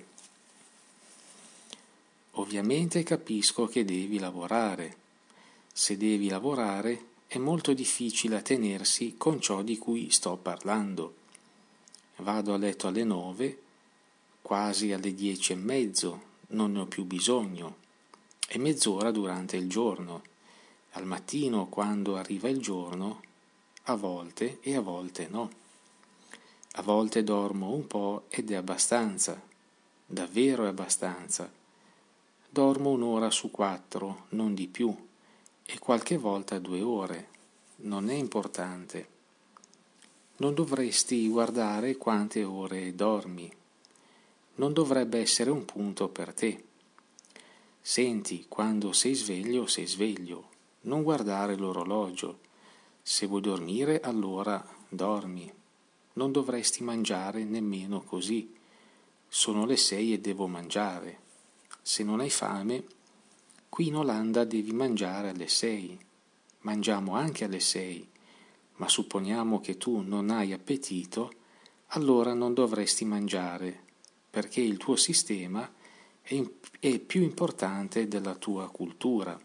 Ovviamente capisco che devi lavorare. Se devi lavorare, è molto difficile attenersi con ciò di cui sto parlando. Vado a letto alle 9, quasi alle 10:30, non ne ho più bisogno, e mezz'ora durante il giorno. Al mattino, quando arriva il giorno, a volte e a volte no. A volte dormo un po' ed è abbastanza, davvero è abbastanza. Dormo 1 ora su 4, non di più, e qualche volta 2 ore. Non è importante. Non dovresti guardare quante ore dormi. Non dovrebbe essere un punto per te. Senti, quando sei sveglio. Non guardare l'orologio. Se vuoi dormire, allora dormi. Non dovresti mangiare nemmeno così. Sono le 6 e devo mangiare. Se non hai fame, qui in Olanda devi mangiare alle 6. Mangiamo anche alle 6, ma supponiamo che tu non hai appetito, allora non dovresti mangiare, perché il tuo sistema è più importante della tua cultura.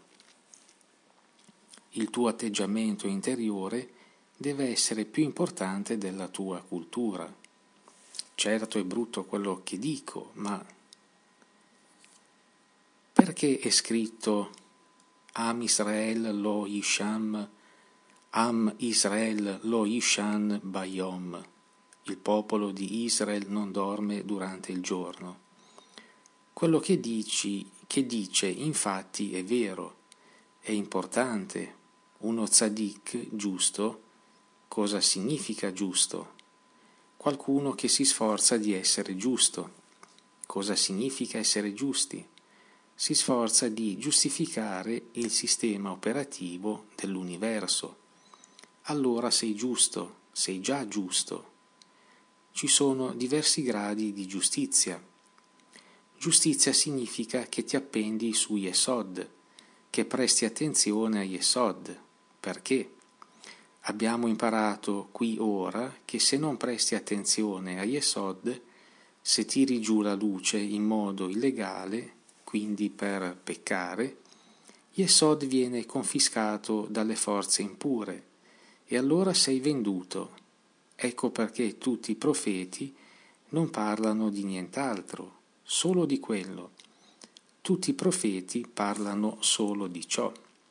Il tuo atteggiamento interiore deve essere più importante della tua cultura. Certo è brutto quello che dico, ma perché è scritto Am Israel lo Yisham, Am Israel lo Yishan Bayom? Il popolo di Israele non dorme durante il giorno. Quello che dice infatti è vero, è importante. Uno tzaddik giusto, cosa significa giusto? Qualcuno che si sforza di essere giusto. Cosa significa essere giusti? Si sforza di giustificare il sistema operativo dell'universo. Allora sei giusto, sei già giusto. Ci sono diversi gradi di giustizia. Giustizia significa che ti appendi su Yesod, che presti attenzione a Yesod. Perché? Abbiamo imparato qui ora che se non presti attenzione a Yesod, se tiri giù la luce in modo illegale, quindi per peccare, Yesod viene confiscato dalle forze impure e allora sei venduto. Ecco perché tutti i profeti non parlano di nient'altro, solo di quello. Tutti i profeti parlano solo di ciò.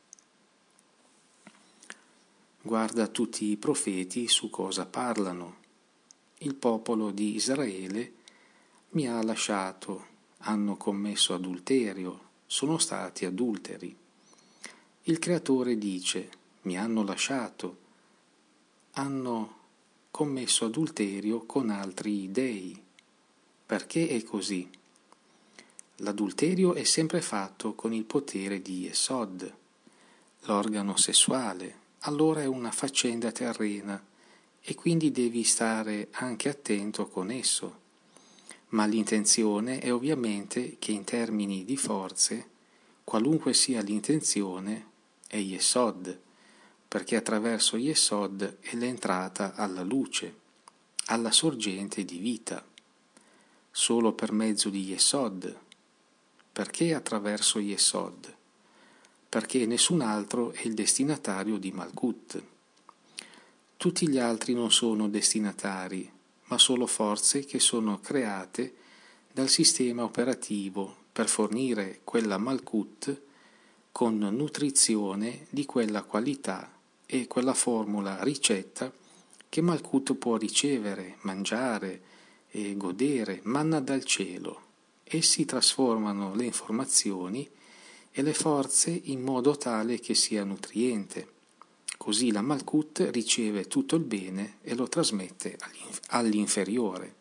Guarda tutti i profeti su cosa parlano. Il popolo di Israele mi ha lasciato, hanno commesso adulterio, sono stati adulteri. Il Creatore dice, mi hanno lasciato, hanno commesso adulterio con altri dei. Perché è così? L'adulterio è sempre fatto con il potere di Yesod, l'organo sessuale, allora è una faccenda terrena e quindi devi stare anche attento con esso. Ma l'intenzione è ovviamente che in termini di forze, qualunque sia l'intenzione, è Yesod, perché attraverso Yesod è l'entrata alla luce, alla sorgente di vita. Solo per mezzo di Yesod. Perché attraverso Yesod? Perché nessun altro è il destinatario di Malkut. Tutti gli altri non sono destinatari, ma solo forze che sono create dal sistema operativo per fornire quella Malkut con nutrizione di quella qualità e quella formula ricetta che Malkut può ricevere, mangiare e godere, manna dal cielo. Essi trasformano le informazioni e le forze in modo tale che sia nutriente. Così la Malkut riceve tutto il bene e lo trasmette all'inferiore.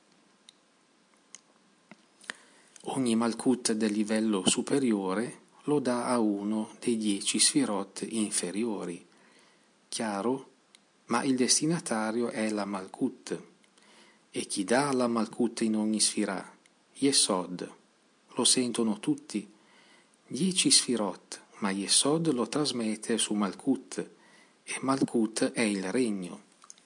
Ogni Malkut del livello superiore lo dà a uno dei 10 sfirot inferiori. Chiaro? Ma il destinatario è la Malkut. E chi dà la Malkut in ogni sfirà? Yesod. Lo sentono tutti. 10 sfirot, ma Yesod lo trasmette su Malkut, e Malkut è il regno.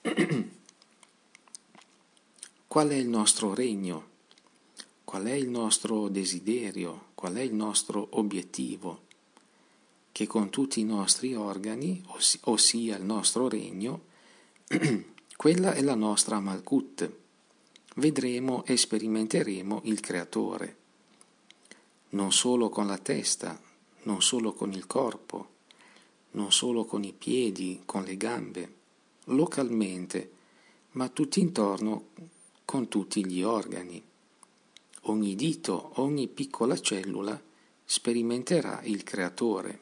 Qual è il nostro regno? Qual è il nostro desiderio? Qual è il nostro obiettivo? che con tutti i nostri organi, ossia il nostro regno, quella è la nostra Malkut. Vedremo e sperimenteremo il Creatore, non solo con la testa, non solo con il corpo, non solo con i piedi, con le gambe, localmente, ma tutt'intorno con tutti gli organi. Ogni dito, ogni piccola cellula sperimenterà il Creatore.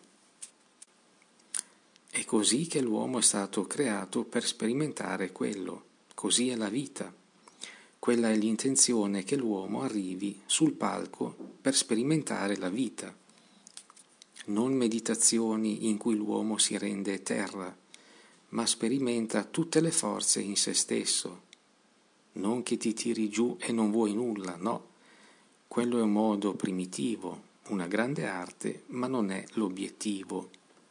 È così che l'uomo è stato creato per sperimentare quello, così è la vita. Quella è l'intenzione, che l'uomo arrivi sul palco per sperimentare la vita. Non meditazioni in cui l'uomo si rende terra, ma sperimenta tutte le forze in se stesso. Non che ti tiri giù e non vuoi nulla, no. Quello è un modo primitivo, una grande arte, ma non è l'obiettivo.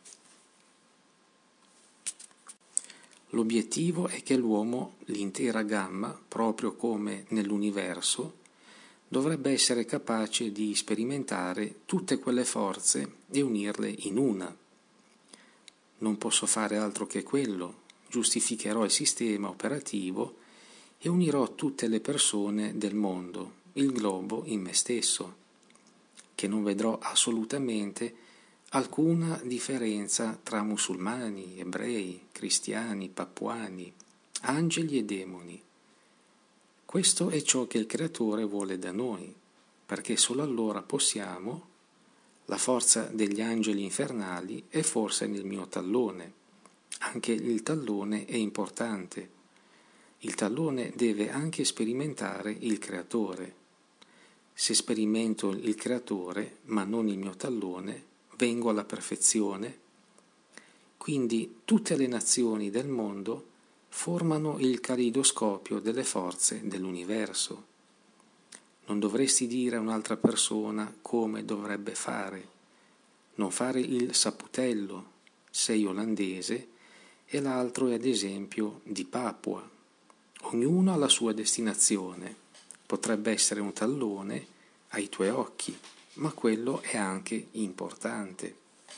L'obiettivo è che l'uomo, l'intera gamma, proprio come nell'universo, dovrebbe essere capace di sperimentare tutte quelle forze e unirle in una. Non posso fare altro che quello, giustificherò il sistema operativo e unirò tutte le persone del mondo, il globo, in me stesso, che non vedrò assolutamente alcuna differenza tra musulmani, ebrei, cristiani, papuani, angeli e demoni. Questo è ciò che il Creatore vuole da noi, perché solo allora possiamo. La forza degli angeli infernali è forse nel mio tallone. Anche il tallone è importante. Il tallone deve anche sperimentare il Creatore. Se sperimento il Creatore, ma non il mio tallone, vengo alla perfezione. Quindi tutte le nazioni del mondo formano il caleidoscopio delle forze dell'universo. Non dovresti dire a un'altra persona come dovrebbe fare. Non fare il saputello, sei olandese e l'altro è ad esempio di Papua. Ognuno ha la sua destinazione. Potrebbe essere un tallone ai tuoi occhi, ma quello è anche importante.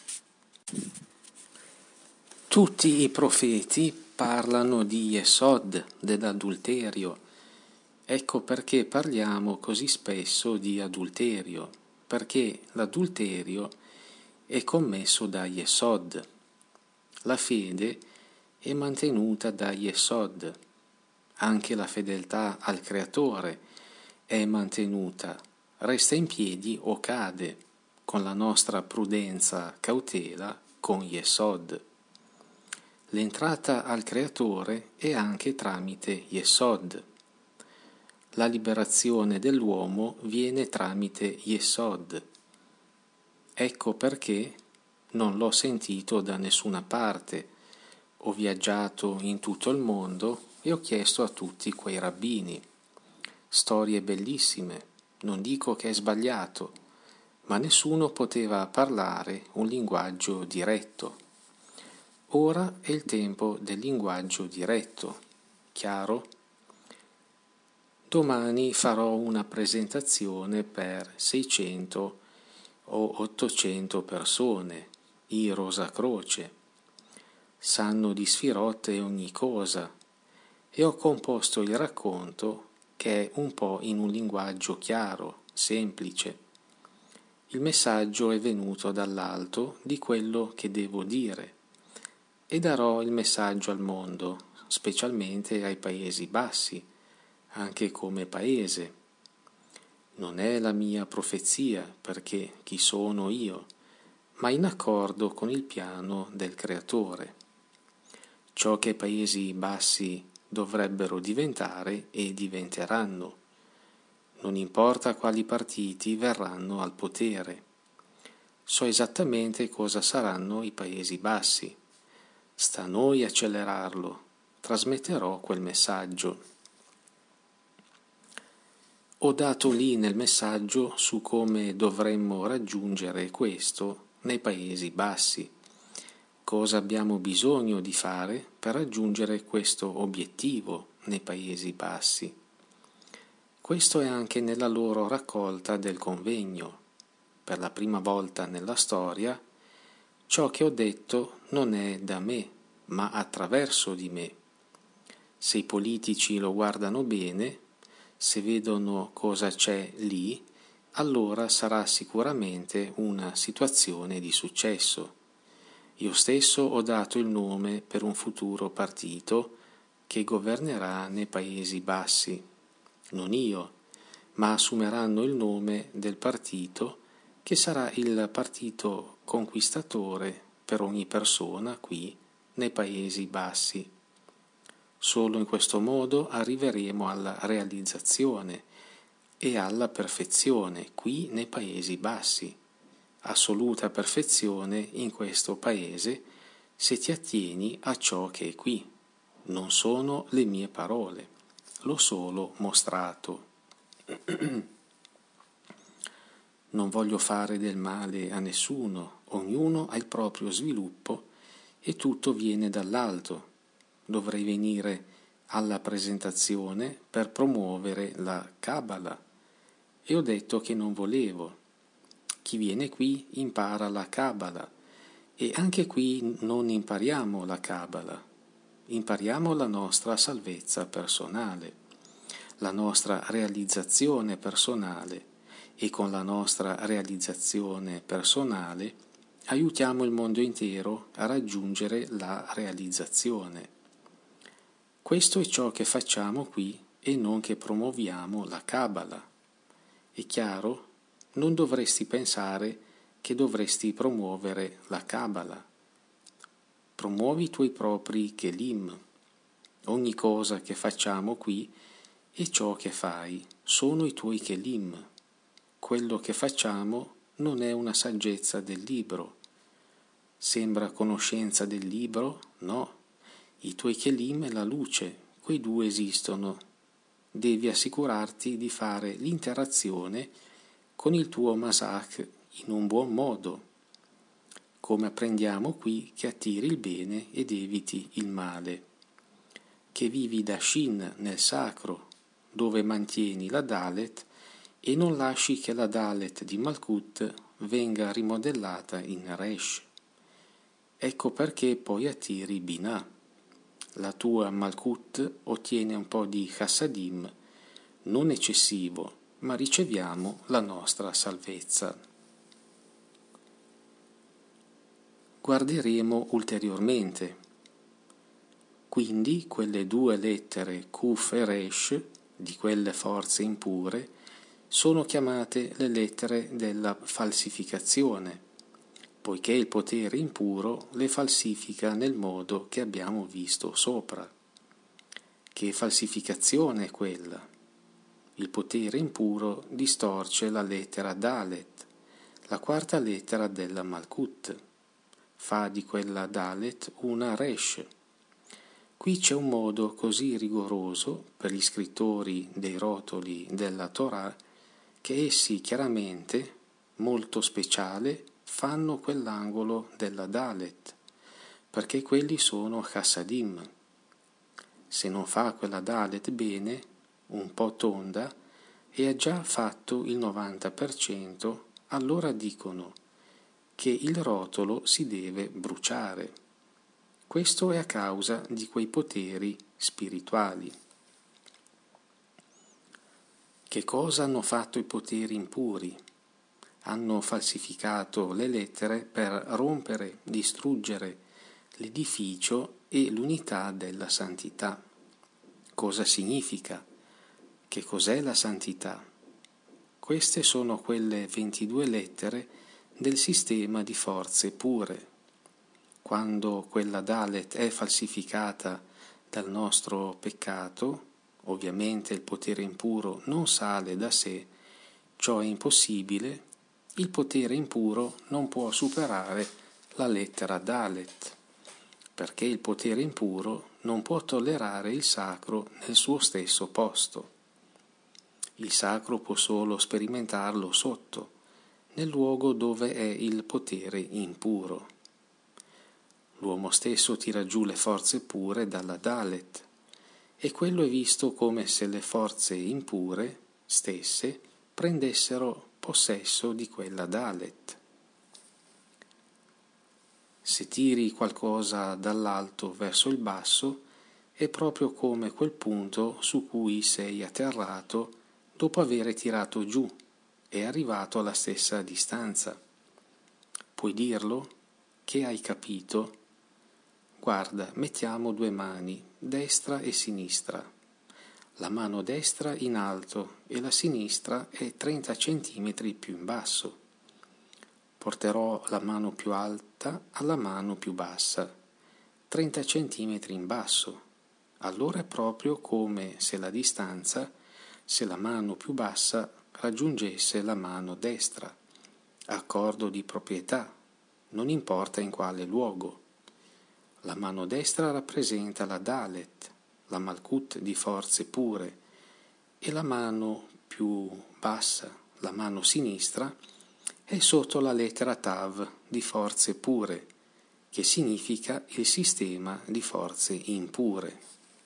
Tutti i profeti parlano di Yesod, dell'adulterio. Ecco perché parliamo così spesso di adulterio, perché l'adulterio è commesso da Yesod. La fede è mantenuta da Yesod. Anche la fedeltà al Creatore è mantenuta, resta in piedi o cade, con la nostra prudenza, cautela, con Yesod. L'entrata al Creatore è anche tramite Yesod. La liberazione dell'uomo viene tramite Yesod. Ecco perché non l'ho sentito da nessuna parte. Ho viaggiato in tutto il mondo e ho chiesto a tutti quei rabbini. Storie bellissime, non dico che è sbagliato, ma nessuno poteva parlare un linguaggio diretto. Ora è il tempo del linguaggio diretto, chiaro? Domani farò una presentazione per 600 o 800 persone, i Rosa Croce. Sanno di Sfirot e ogni cosa, e ho composto il racconto che è un po' in un linguaggio chiaro, semplice. Il messaggio è venuto dall'alto di quello che devo dire e darò il messaggio al mondo, specialmente ai Paesi Bassi, anche come paese. Non è la mia profezia, perché chi sono io, ma in accordo con il piano del Creatore. Ciò che i Paesi Bassi dovrebbero diventare e diventeranno. Non importa quali partiti verranno al potere. So esattamente cosa saranno i Paesi Bassi. Sta a noi accelerarlo. Trasmetterò quel messaggio. Ho dato lì nel messaggio su come dovremmo raggiungere questo nei Paesi Bassi. Cosa abbiamo bisogno di fare per raggiungere questo obiettivo nei Paesi Bassi? Questo è anche nella loro raccolta del convegno. Per la prima volta nella storia ciò che ho detto non è da me, ma attraverso di me. Se i politici lo guardano bene, se vedono cosa c'è lì, allora sarà sicuramente una situazione di successo. Io stesso ho dato il nome per un futuro partito che governerà nei Paesi Bassi. Non io, ma assumeranno il nome del partito che sarà il partito conquistatore per ogni persona qui nei Paesi Bassi. Solo in questo modo arriveremo alla realizzazione e alla perfezione qui nei Paesi Bassi. Assoluta perfezione in questo paese se ti attieni a ciò che è qui. Non sono le mie parole, l'ho solo mostrato. Non voglio fare del male a nessuno, ognuno ha il proprio sviluppo e tutto viene dall'alto. Dovrei venire alla presentazione per promuovere la Kabbalah e ho detto che non volevo. Chi viene qui impara la Kabbalah e anche qui non impariamo la Kabbalah, impariamo la nostra salvezza personale, la nostra realizzazione personale e con la nostra realizzazione personale aiutiamo il mondo intero a raggiungere la realizzazione. Questo è ciò che facciamo qui e non che promuoviamo la Kabbalah. È chiaro? Non dovresti pensare che dovresti promuovere la Kabbalah. Promuovi i tuoi propri Kelim. Ogni cosa che facciamo qui e ciò che fai sono i tuoi Kelim. Quello che facciamo non è una saggezza del libro. Sembra conoscenza del libro? No. I tuoi Kelim e la luce, quei due esistono. Devi assicurarti di fare l'interazione con il tuo Masach in un buon modo. Come apprendiamo qui che attiri il bene ed eviti il male. Che vivi da Shin nel sacro, dove mantieni la Dalet e non lasci che la Dalet di Malkut venga rimodellata in Resh. Ecco perché poi attiri Binah. La tua Malkut ottiene un po' di Chassadim, non eccessivo, ma riceviamo la nostra salvezza. Guarderemo ulteriormente. Quindi quelle due lettere Kuf e Resh, di quelle forze impure, sono chiamate le lettere della falsificazione, poiché il potere impuro le falsifica nel modo che abbiamo visto sopra. Che falsificazione è quella? Il potere impuro distorce la lettera Dalet, la quarta lettera della Malkut, fa di quella Dalet una Resh. Qui c'è un modo così rigoroso per gli scrittori dei rotoli della Torah che essi chiaramente, molto speciale, fanno quell'angolo della Dalet, perché quelli sono Chassadim. Se non fa quella Dalet bene, un po' tonda, e ha già fatto il 90%, allora dicono che il rotolo si deve bruciare. Questo è a causa di quei poteri spirituali. Che cosa hanno fatto i poteri impuri? Hanno falsificato le lettere per rompere, distruggere l'edificio e l'unità della santità. Cosa significa? Che cos'è la santità? Queste sono quelle 22 lettere del sistema di forze pure. Quando quella Dalet è falsificata dal nostro peccato, ovviamente il potere impuro non sale da sé, ciò è impossibile, il potere impuro non può superare la lettera Dalet, perché il potere impuro non può tollerare il sacro nel suo stesso posto. Il sacro può solo sperimentarlo sotto, nel luogo dove è il potere impuro. L'uomo stesso tira giù le forze pure dalla Dalet, e quello è visto come se le forze impure stesse prendessero possesso di quella Dalet. Se tiri qualcosa dall'alto verso il basso, è proprio come quel punto su cui sei atterrato dopo aver tirato giù, è arrivato alla stessa distanza. Puoi dirlo? Che hai capito? Guarda, mettiamo due mani, destra e sinistra. La mano destra in alto e la sinistra è 30 centimetri più in basso. Porterò la mano più alta alla mano più bassa, 30 centimetri in basso. Allora è proprio come se la distanza, se la mano più bassa raggiungesse la mano destra. Accordo di proprietà, non importa in quale luogo. La mano destra rappresenta la Dalet, la Malkut di forze pure, e la mano più bassa, la mano sinistra, è sotto la lettera Tav di forze pure, che significa il sistema di forze impure.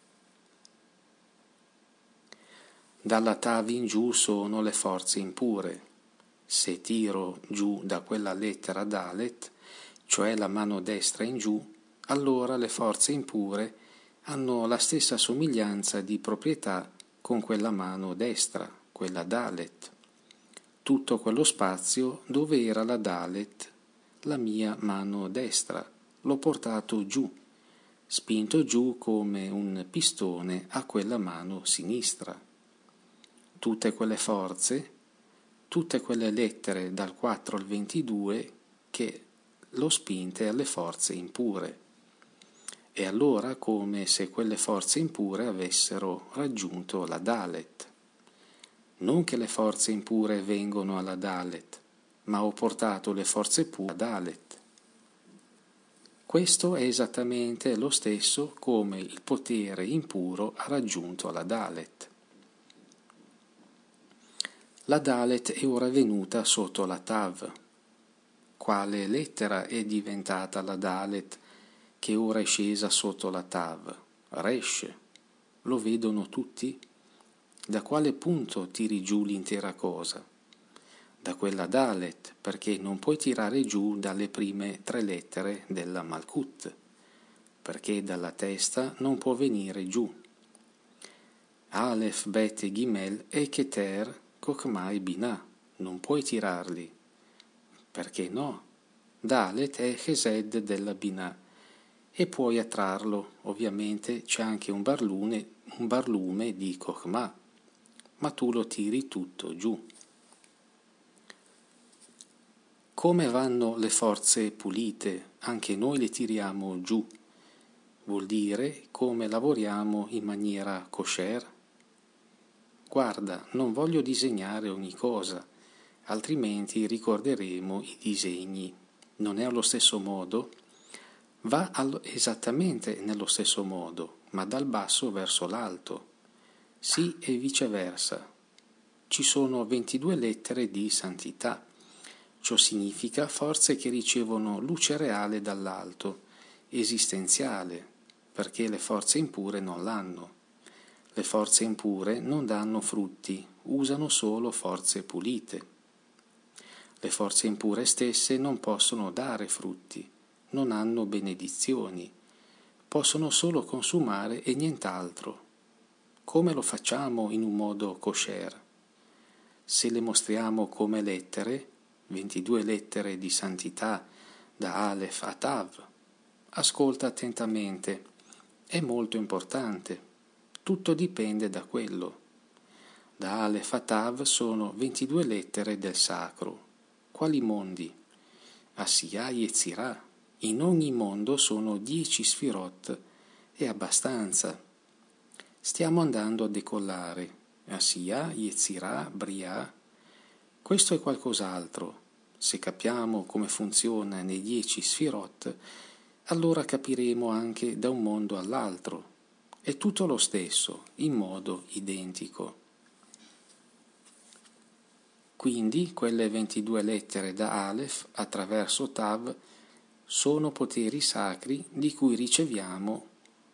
Dalla Tav in giù sono le forze impure. Se tiro giù da quella lettera Dalet, cioè la mano destra in giù, allora le forze impure hanno la stessa somiglianza di proprietà con quella mano destra, quella Dalet. Tutto quello spazio dove era la Dalet, la mia mano destra, l'ho portato giù, spinto giù come un pistone a quella mano sinistra. Tutte quelle forze, tutte quelle lettere dal 4 al 22 che l'ho spinte alle forze impure. E allora come se quelle forze impure avessero raggiunto la Dalet. Non che le forze impure vengono alla Dalet, ma ho portato le forze pure alla Dalet. Questo è esattamente lo stesso come il potere impuro ha raggiunto la Dalet. La Dalet è ora venuta sotto la Tav. Quale lettera è diventata la Dalet che ora è scesa sotto la Tav? Resh. Lo vedono tutti? Da quale punto tiri giù l'intera cosa? Da quella Dalet, perché non puoi tirare giù dalle prime 3 lettere della Malkut, perché dalla testa non può venire giù. Aleph, Bet e Gimel e Keter, Chokhmah e Binah, non puoi tirarli. Perché no? Dalet è Chesed della Binah e puoi attrarlo. Ovviamente c'è anche un barlume di Chokhmah, ma tu lo tiri tutto giù. Come vanno le forze pulite? Anche noi le tiriamo giù. Vuol dire come lavoriamo in maniera kosher? Guarda, non voglio disegnare ogni cosa, altrimenti ricorderemo i disegni. Non è allo stesso modo? Va esattamente nello stesso modo, ma dal basso verso l'alto. Sì e viceversa. Ci sono 22 lettere di santità. Ciò significa forze che ricevono luce reale dall'alto, esistenziale, perché le forze impure non l'hanno. Le forze impure non danno frutti, usano solo forze pulite. Le forze impure stesse non possono dare frutti, non hanno benedizioni, possono solo consumare e nient'altro. Come lo facciamo in un modo kosher? Se le mostriamo come lettere, 22 lettere di santità da Aleph a Tav, ascolta attentamente, è molto importante. Tutto dipende da quello. Da Aleph a Tav sono 22 lettere del sacro. Quali mondi? Asiyah e Yetzirah. In ogni mondo sono 10 sfirot, è abbastanza. Stiamo andando a decollare. Asiyah, Yetzirah, Briah. Questo è qualcos'altro. Se capiamo come funziona nei 10 sfirot, allora capiremo anche da un mondo all'altro. È tutto lo stesso, in modo identico. Quindi quelle 22 lettere da Aleph attraverso Tav sono poteri sacri da cui riceviamo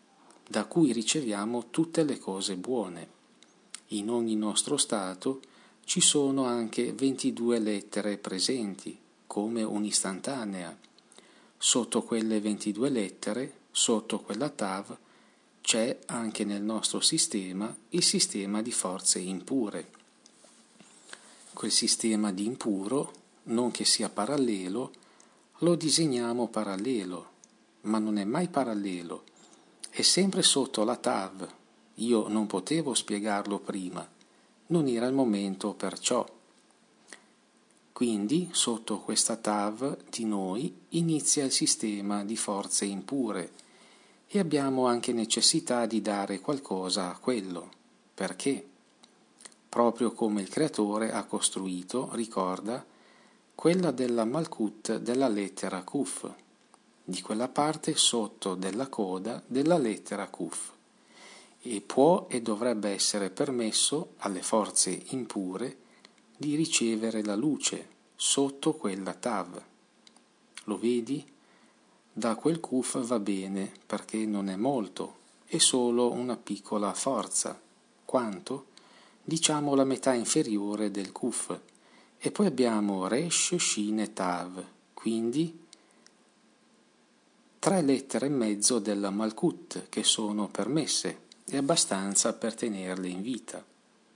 tutte le cose buone. In ogni nostro stato ci sono anche 22 lettere presenti, come un'istantanea. sotto quelle 22 lettere, sotto quella Tav, c'è anche nel nostro sistema il sistema di forze impure. Quel sistema di impuro, non che sia parallelo, lo disegniamo parallelo, ma non è mai parallelo, è sempre sotto la Tav. Io non potevo spiegarlo prima, non era il momento perciò. Quindi, sotto questa Tav di noi inizia il sistema di forze impure e abbiamo anche necessità di dare qualcosa a quello. Perché? Proprio come il Creatore ha costruito, ricorda, quella della Malkut della lettera Kuf, di quella parte sotto della coda della lettera Kuf, e può e dovrebbe essere permesso alle forze impure di ricevere la luce sotto quella Tav. Lo vedi? Da quel Kuf va bene perché non è molto, è solo una piccola forza. Quanto? Diciamo la metà inferiore del Kuf. E poi abbiamo Resh, Shin e Tav, quindi 3 lettere e mezzo della Malkut che sono permesse, è abbastanza per tenerle in vita.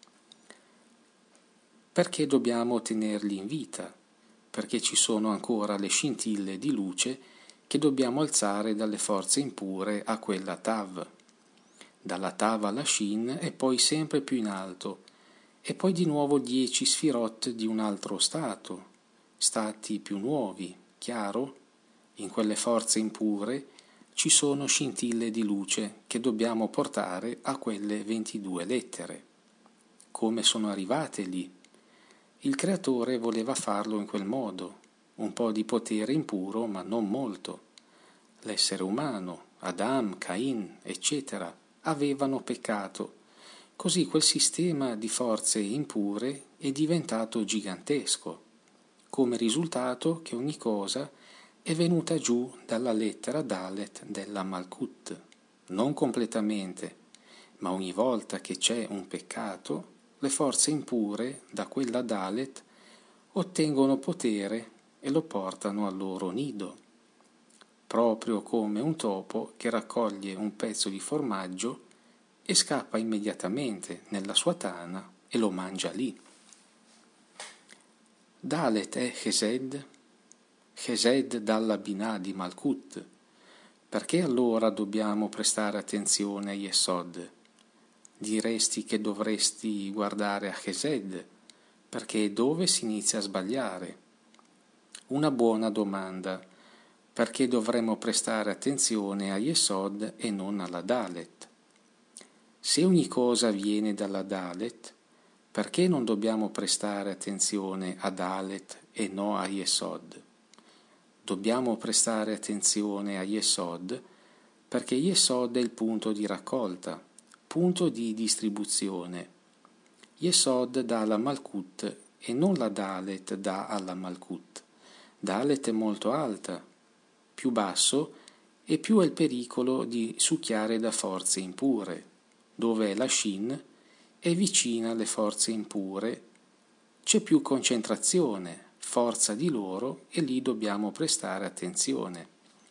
Perché dobbiamo tenerli in vita? Perché ci sono ancora le scintille di luce che dobbiamo alzare dalle forze impure a quella Tav, dalla Tav alla Shin e poi sempre più in alto, e poi di nuovo 10 sfirot di un altro stato, stati più nuovi, chiaro? In quelle forze impure ci sono scintille di luce che dobbiamo portare a quelle 22 lettere. Come sono arrivate lì? Il Creatore voleva farlo in quel modo, un po' di potere impuro ma non molto. L'essere umano, Adam, Cain, eccetera, avevano peccato. Così quel sistema di forze impure è diventato gigantesco, come risultato che ogni cosa è venuta giù dalla lettera Dalet della Malkut, non completamente, ma ogni volta che c'è un peccato, le forze impure da quella Dalet ottengono potere e lo portano al loro nido, proprio come un topo che raccoglie un pezzo di formaggio e scappa immediatamente nella sua tana e lo mangia lì. Dalet è Chesed dalla Binah di Malkut. Perché allora dobbiamo prestare attenzione a Yesod? Diresti che dovresti guardare a Chesed, perché è dove si inizia a sbagliare. Una buona domanda, perché dovremmo prestare attenzione a Yesod e non alla Dalet? Se ogni cosa viene dalla Dalet, perché non dobbiamo prestare attenzione a Dalet e no a Yesod? Dobbiamo prestare attenzione a Yesod perché Yesod è il punto di raccolta, punto di distribuzione. Yesod dà alla Malkut e non la Dalet dà alla Malkut. Dalet è molto alta, più basso e più è il pericolo di succhiare da forze impure, dove la Shin è vicina alle forze impure, c'è più concentrazione, forza di loro e lì dobbiamo prestare attenzione.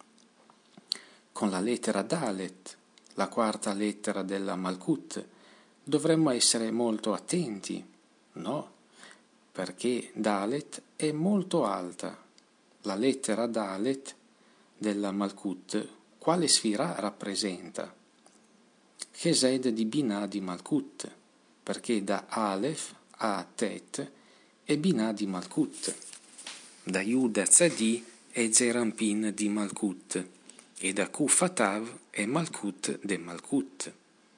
Con la lettera Dalet, la quarta lettera della Malkut, dovremmo essere molto attenti, no? Perché Dalet è molto alta. La lettera Dalet della Malkut, quale sfira rappresenta? Chesed di Binah di Malkut, perché da Aleph a Tet è Binah di Malkut, da Yud a Tzadi è Zerampin di Malkut, e da Kuf a Tav è Malkut de Malkut.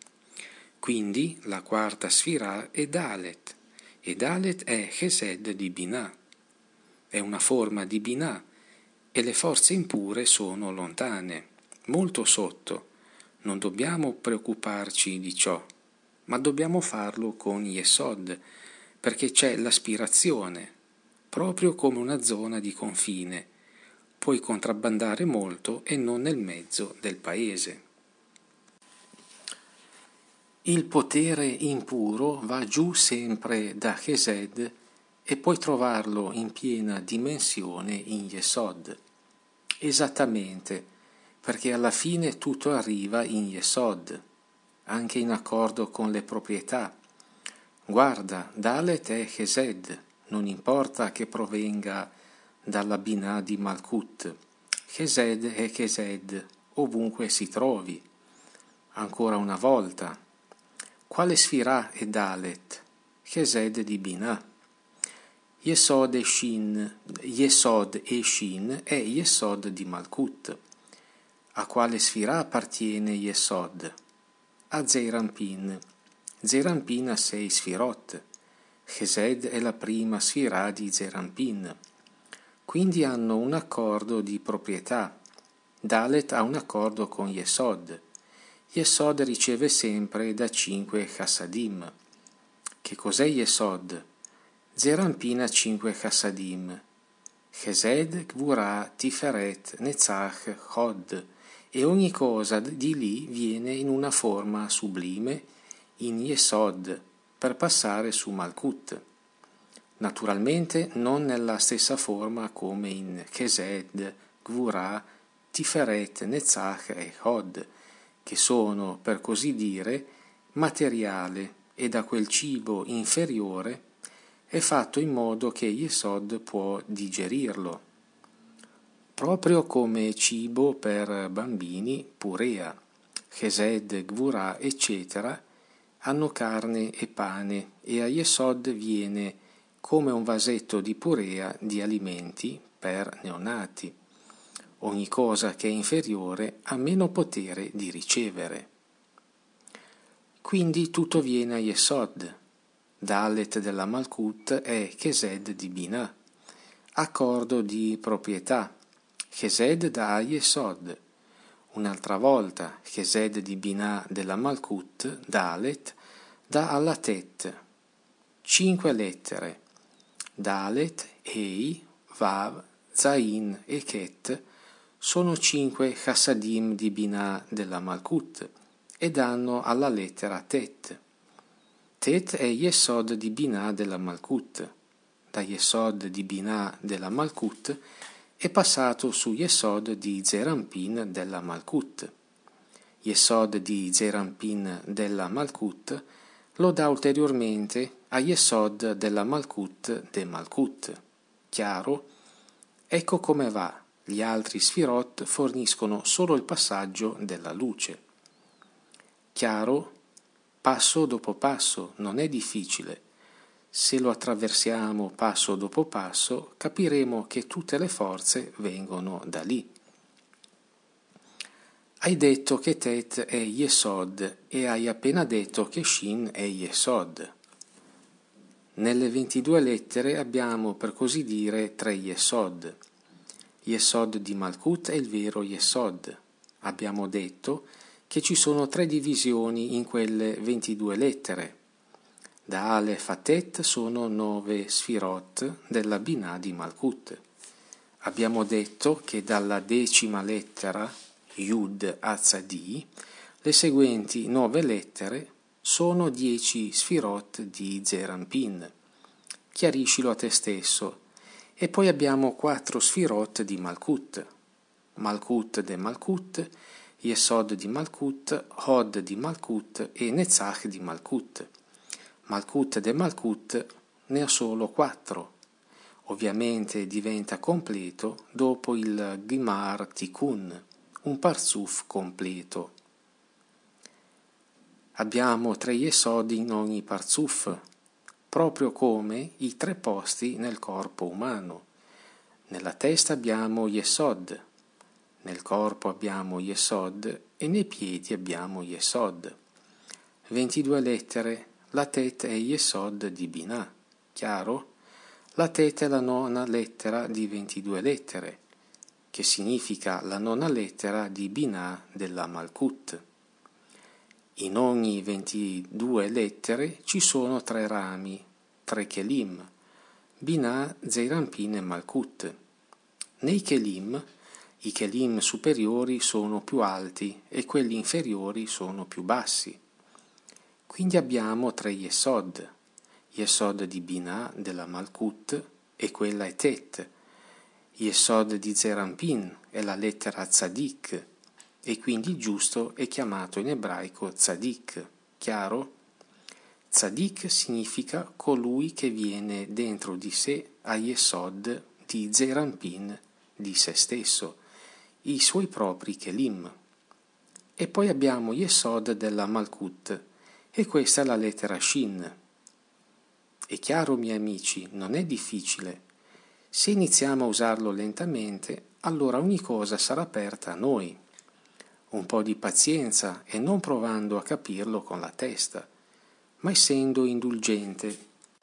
Quindi la quarta sfira è Dalet, e Dalet è Chesed di Binah. È una forma di Binah, e le forze impure sono lontane, molto sotto. Non dobbiamo preoccuparci di ciò, ma dobbiamo farlo con Yesod, perché c'è l'aspirazione, proprio come una zona di confine. Puoi contrabbandare molto e non nel mezzo del paese. Il potere impuro va giù sempre da Chesed e puoi trovarlo in piena dimensione in Yesod. Esattamente, perché alla fine tutto arriva in Yesod, anche in accordo con le proprietà. Guarda, Dalet è Chesed, non importa che provenga dalla Binah di Malkut. Chesed è Chesed, ovunque si trovi. Ancora una volta, quale Sfirah è Dalet? Chesed di Binah. Yesod e Shin è Yesod di Malkut. A quale Sfirah appartiene Yesod? A Zeir Anpin. Zeir Anpin ha 6 Sfirot. Chesed è la prima Sfirah di Zeir Anpin. Quindi hanno un accordo di proprietà. Dalet ha un accordo con Yesod. Yesod riceve sempre da 5 Chassadim. Che cos'è Yesod? Zeir Anpin ha 5 Chassadim. Chesed, Gvurah, Tiferet, Netzach, Hod, e ogni cosa di lì viene in una forma sublime, in Yesod, per passare su Malkut. Naturalmente non nella stessa forma come in Chesed, Gvurah, Tiferet, Netzach e Hod, che sono, per così dire, materiale, e da quel cibo inferiore è fatto in modo che Yesod può digerirlo, proprio come cibo per bambini purea. Chesed, Gvurah, eccetera, hanno carne e pane, e a Yesod viene come un vasetto di purea di alimenti per neonati. Ogni cosa che è inferiore ha meno potere di ricevere. Quindi tutto viene a Yesod. Dalet della Malkut è Chesed di Binah. Accordo di proprietà. Chesed dà a Yesod. Un'altra volta Chesed di Binah della Malkut, Dalet, dà alla Tet. 5 lettere. Dalet, Ei, Vav, Zain e Ket sono 5 Chassadim di Binah della Malkut e danno alla lettera Tet. Tet è Yesod di Binah della Malkut. Da Yesod di Binah della Malkut è passato su Yesod di Zeir Anpin della Malkut. Yesod di Zeir Anpin della Malkut lo dà ulteriormente a Yesod della Malkut de Malkut. Chiaro? Ecco come va. Gli altri Sfirot forniscono solo il passaggio della luce. Chiaro? Passo dopo passo, non è difficile. Se lo attraversiamo passo dopo passo, capiremo che tutte le forze vengono da lì. Hai detto che Tet è Yesod e hai appena detto che Shin è Yesod. Nelle 22 lettere abbiamo, per così dire, 3 Yesod. Yesod di Malkut è il vero Yesod. Abbiamo detto che ci sono 3 divisioni in quelle 22 lettere. Da Alef a Tet sono 9 Sfirot della Binah di Malkut. Abbiamo detto che dalla 10ª lettera, Yud a Tzadi, le seguenti 9 lettere sono 10 Sfirot di Zeir Anpin. Chiariscilo a te stesso. E poi abbiamo 4 Sfirot di Malkut. Malkut de Malkut, Yesod di Malkut, Hod di Malkut e Netzach di Malkut. Malkut de Malkut ne ha solo 4. Ovviamente diventa completo dopo il Gimar Tikkun, un parzuf completo. Abbiamo 3 Yesod in ogni parzuf, proprio come i 3 posti nel corpo umano. Nella testa abbiamo Yesod, nel corpo abbiamo Yesod e nei piedi abbiamo Yesod. 22 lettere, la Tet è Yesod di Binah, chiaro? La Tet è la 9ª lettera di 22 lettere, che significa la 9ª lettera di Binah della Malkut. In ogni 22 lettere ci sono 3 rami, 3 Kelim, Binah, Zeir Anpin e Malkut. Nei Kelim, i Kelim superiori sono più alti e quelli inferiori sono più bassi. Quindi abbiamo 3 Yesod, Yesod di Binah della Malkut e quella è Tet, Yesod di Zeir Anpin è la lettera Tzadik, e quindi il giusto è chiamato in ebraico Tzadik. Chiaro? Tzadik significa colui che viene dentro di sé a Yesod di Zeir Anpin, di se stesso, i suoi propri Kelim. E poi abbiamo Yesod della Malkut, e questa è la lettera Shin. È chiaro, miei amici, non è difficile. Se iniziamo a usarlo lentamente, allora ogni cosa sarà aperta a noi. Un po' di pazienza e non provando a capirlo con la testa, ma essendo indulgente.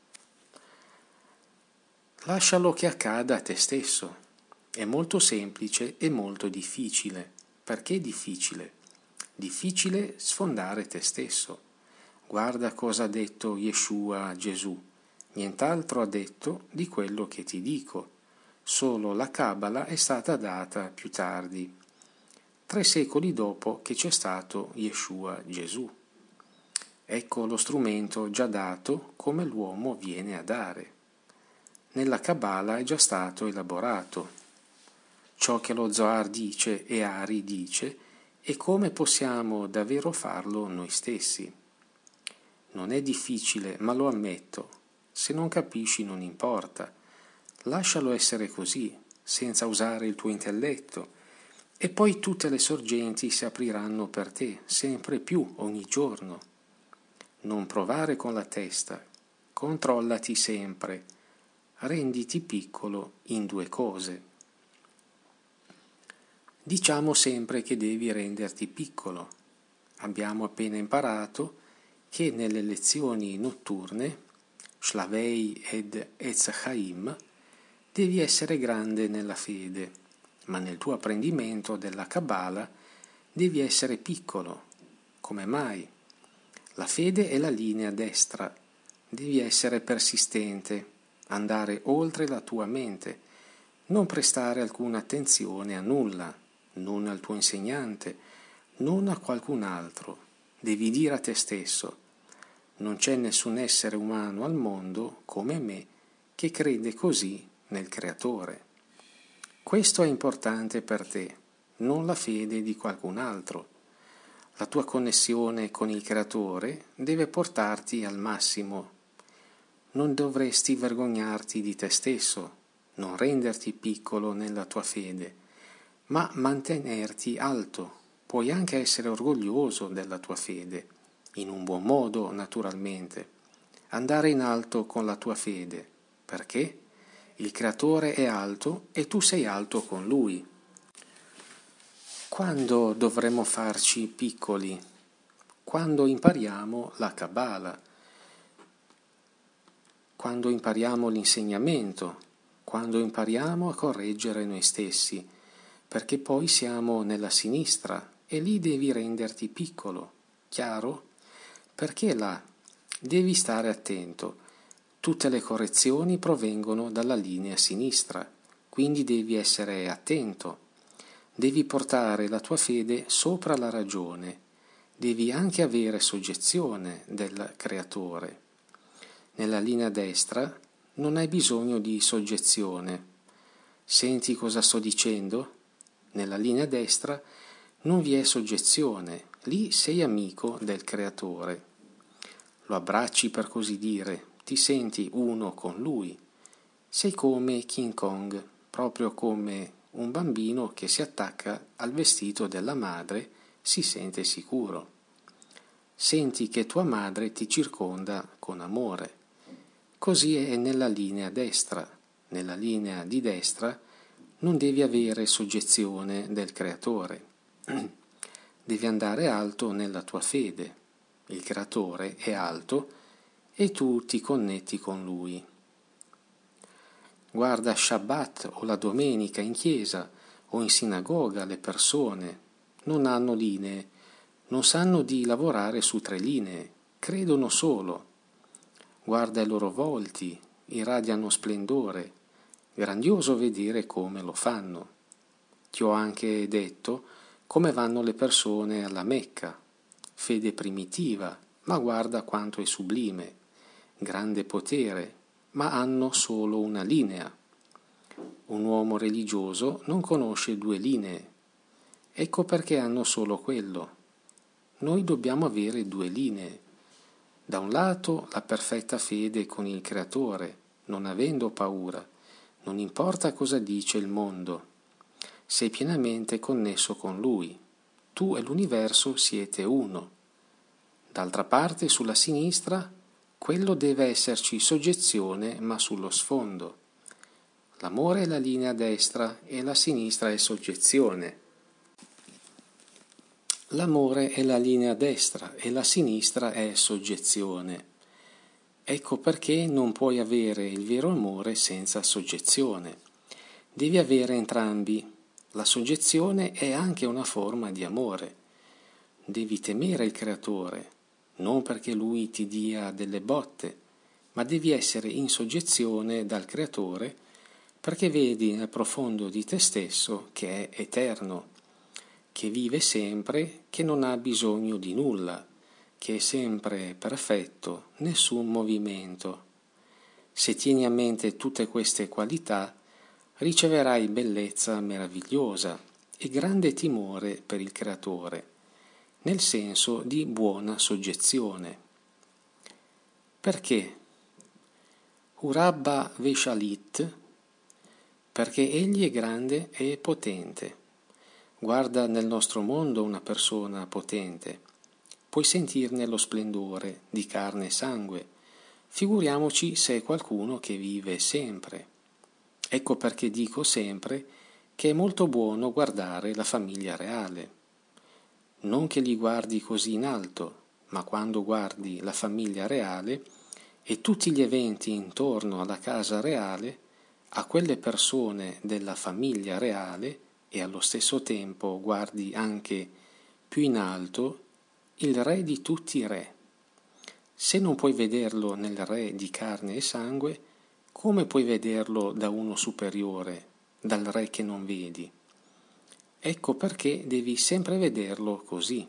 Lascialo che accada a te stesso. È molto semplice e molto difficile. Perché difficile? Difficile sfondare te stesso. Guarda cosa ha detto Yeshua a Gesù. Nient'altro ha detto di quello che ti dico. Solo la Cabala è stata data più tardi, 3 secoli dopo che c'è stato Yeshua Gesù. Ecco lo strumento già dato come l'uomo viene a dare. Nella Kabbalah è già stato elaborato ciò che lo Zohar dice e Ari dice e come possiamo davvero farlo noi stessi. Non è difficile, ma lo ammetto. Se non capisci non importa. Lascialo essere così, senza usare il tuo intelletto, e poi tutte le sorgenti si apriranno per te, sempre più, ogni giorno. Non provare con la testa, controllati sempre, renditi piccolo in 2 cose. Diciamo sempre che devi renderti piccolo. Abbiamo appena imparato che nelle lezioni notturne, Shlavei ed Etz Chaim, devi essere grande nella fede, ma nel tuo apprendimento della Kabbalah devi essere piccolo. Come mai? La fede è la linea destra, devi essere persistente, andare oltre la tua mente, non prestare alcuna attenzione a nulla, non al tuo insegnante, non a qualcun altro. Devi dire a te stesso: non c'è nessun essere umano al mondo come me che crede così nel Creatore. Questo è importante per te, non la fede di qualcun altro. La tua connessione con il Creatore deve portarti al massimo. Non dovresti vergognarti di te stesso, non renderti piccolo nella tua fede, ma mantenerti alto. Puoi anche essere orgoglioso della tua fede, in un buon modo naturalmente. Andare in alto con la tua fede. Perché? Il Creatore è alto e tu sei alto con Lui. Quando dovremo farci piccoli? Quando impariamo la Kabbalah, quando impariamo l'insegnamento, quando impariamo a correggere noi stessi, perché poi siamo nella sinistra e lì devi renderti piccolo, chiaro? Perché là? Devi stare attento. Tutte le correzioni provengono dalla linea sinistra, quindi devi essere attento. Devi portare la tua fede sopra la ragione. Devi anche avere soggezione del Creatore. Nella linea destra non hai bisogno di soggezione. Senti cosa sto dicendo? Nella linea destra non vi è soggezione, lì sei amico del Creatore. Lo abbracci, per così dire, ti senti uno con lui. Sei come King Kong, proprio come un bambino che si attacca al vestito della madre, si sente sicuro. Senti che tua madre ti circonda con amore. Così è nella linea destra. Nella linea di destra non devi avere soggezione del Creatore. Devi andare alto nella tua fede. Il Creatore è alto e tu ti connetti con Lui. Guarda Shabbat o la domenica in chiesa o in sinagoga le persone non hanno linee, non sanno di lavorare su 3 linee, credono solo. Guarda i loro volti, irradiano splendore, grandioso vedere come lo fanno. Ti ho anche detto come vanno le persone alla Mecca, fede primitiva, ma guarda quanto è sublime, grande potere, ma hanno solo una linea. Un uomo religioso non conosce due linee. Ecco perché hanno solo quello. Noi dobbiamo avere due linee. Da un lato la perfetta fede con il Creatore, non avendo paura, non importa cosa dice il mondo. Sei pienamente connesso con Lui. Tu e l'universo siete uno. D'altra parte, sulla sinistra, quello deve esserci soggezione, ma sullo sfondo. L'amore è la linea destra e la sinistra è soggezione. L'amore è la linea destra e la sinistra è soggezione. Ecco perché non puoi avere il vero amore senza soggezione. Devi avere entrambi. La soggezione è anche una forma di amore. Devi temere il Creatore, non perché Lui ti dia delle botte, ma devi essere in soggezione dal Creatore perché vedi nel profondo di te stesso che è eterno, che vive sempre, che non ha bisogno di nulla, che è sempre perfetto, nessun movimento. Se tieni a mente tutte queste qualità, riceverai bellezza meravigliosa e grande timore per il Creatore, nel senso di buona soggezione. Perché? Urabba Veshalit, perché egli è grande e potente. Guarda nel nostro mondo una persona potente, puoi sentirne lo splendore di carne e sangue, figuriamoci se è qualcuno che vive sempre. Ecco perché dico sempre che è molto buono guardare la famiglia reale. Non che li guardi così in alto, ma quando guardi la famiglia reale e tutti gli eventi intorno alla casa reale, a quelle persone della famiglia reale e allo stesso tempo guardi anche più in alto il re di tutti i re. Se non puoi vederlo nel re di carne e sangue, come puoi vederlo da uno superiore, dal re che non vedi? Ecco perché devi sempre vederlo così.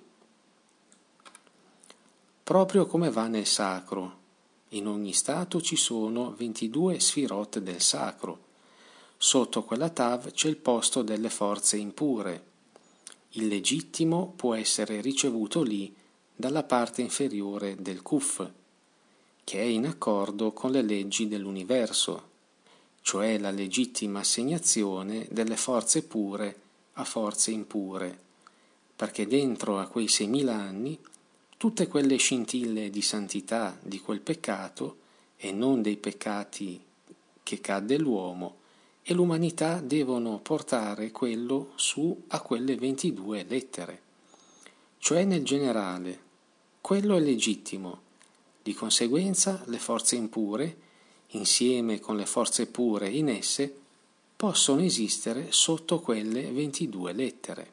Proprio come va nel sacro. In ogni stato ci sono 22 sfirot del sacro. Sotto quella tav c'è il posto delle forze impure. Il legittimo può essere ricevuto lì dalla parte inferiore del Kuf, che è in accordo con le leggi dell'universo, cioè la legittima assegnazione delle forze pure a forze impure, perché dentro a quei 6.000 anni tutte quelle scintille di santità di quel peccato e non dei peccati che cadde l'uomo e l'umanità devono portare quello su a quelle 22 lettere, cioè nel generale, quello è legittimo, di conseguenza le forze impure, insieme con le forze pure in esse, possono esistere sotto quelle 22 lettere.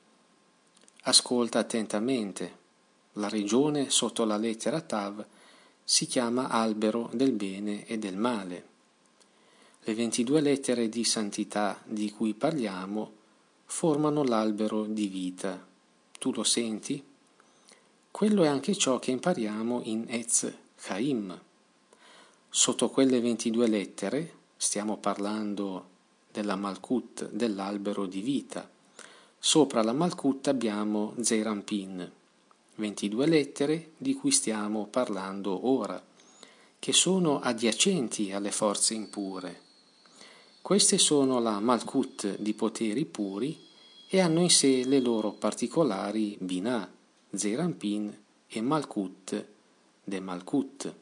Ascolta attentamente. La regione sotto la lettera Tav si chiama albero del bene e del male. Le 22 lettere di santità di cui parliamo formano l'albero di vita. Tu lo senti? Quello è anche ciò che impariamo in Etz Chaim. Sotto quelle 22 lettere stiamo parlando della Malkut, dell'albero di vita. Sopra la Malkut abbiamo Zeir Anpin, 22 lettere di cui stiamo parlando ora, che sono adiacenti alle forze impure. Queste sono la Malkut di poteri puri e hanno in sé le loro particolari Binah, Zeir Anpin e Malkut de Malkut.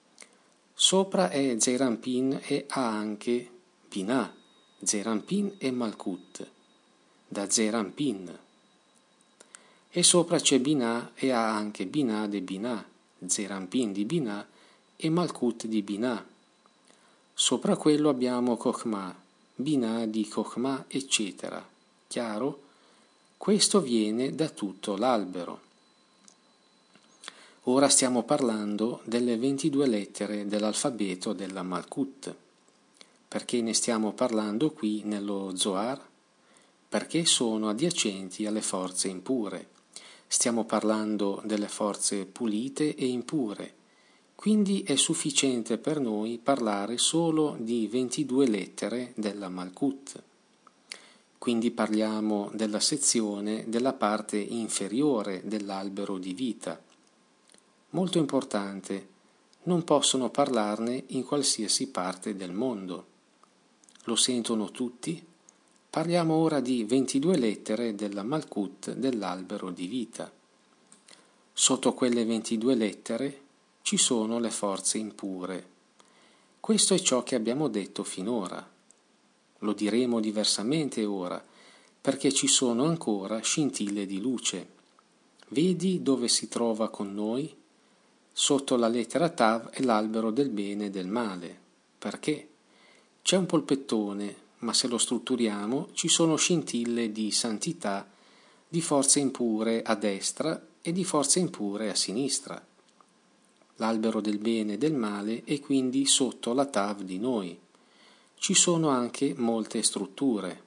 Sopra è Zeir Anpin e ha anche Binah, Zeir Anpin e Malkut, da Zeir Anpin. E sopra c'è Binah e ha anche Binah de Binah, Zeir Anpin di Binah e Malkut di Binah. Sopra quello abbiamo Chokhmah, Binah di Chokhmah, eccetera. Chiaro? Questo viene da tutto l'albero. Ora stiamo parlando delle 22 lettere dell'alfabeto della Malkut. Perché ne stiamo parlando qui nello Zohar? Perché sono adiacenti alle forze impure. Stiamo parlando delle forze pulite e impure, Quindi è sufficiente per noi parlare solo di 22 lettere della Malkut. Quindi parliamo della sezione della parte inferiore dell'albero di vita. Molto importante, non possono parlarne in qualsiasi parte del mondo. Lo sentono tutti? Parliamo ora di 22 lettere della Malkut dell'albero di vita. Sotto quelle 22 lettere ci sono le forze impure. Questo è ciò che abbiamo detto finora. Lo diremo diversamente ora, perché ci sono ancora scintille di luce. Vedi dove si trova con noi? Sotto la lettera Tav è l'albero del bene e del male. Perché? C'è un polpettone, ma se lo strutturiamo ci sono scintille di santità, di forze impure a destra e di forze impure a sinistra. L'albero del bene e del male è quindi sotto la Tav di noi. Ci sono anche molte strutture,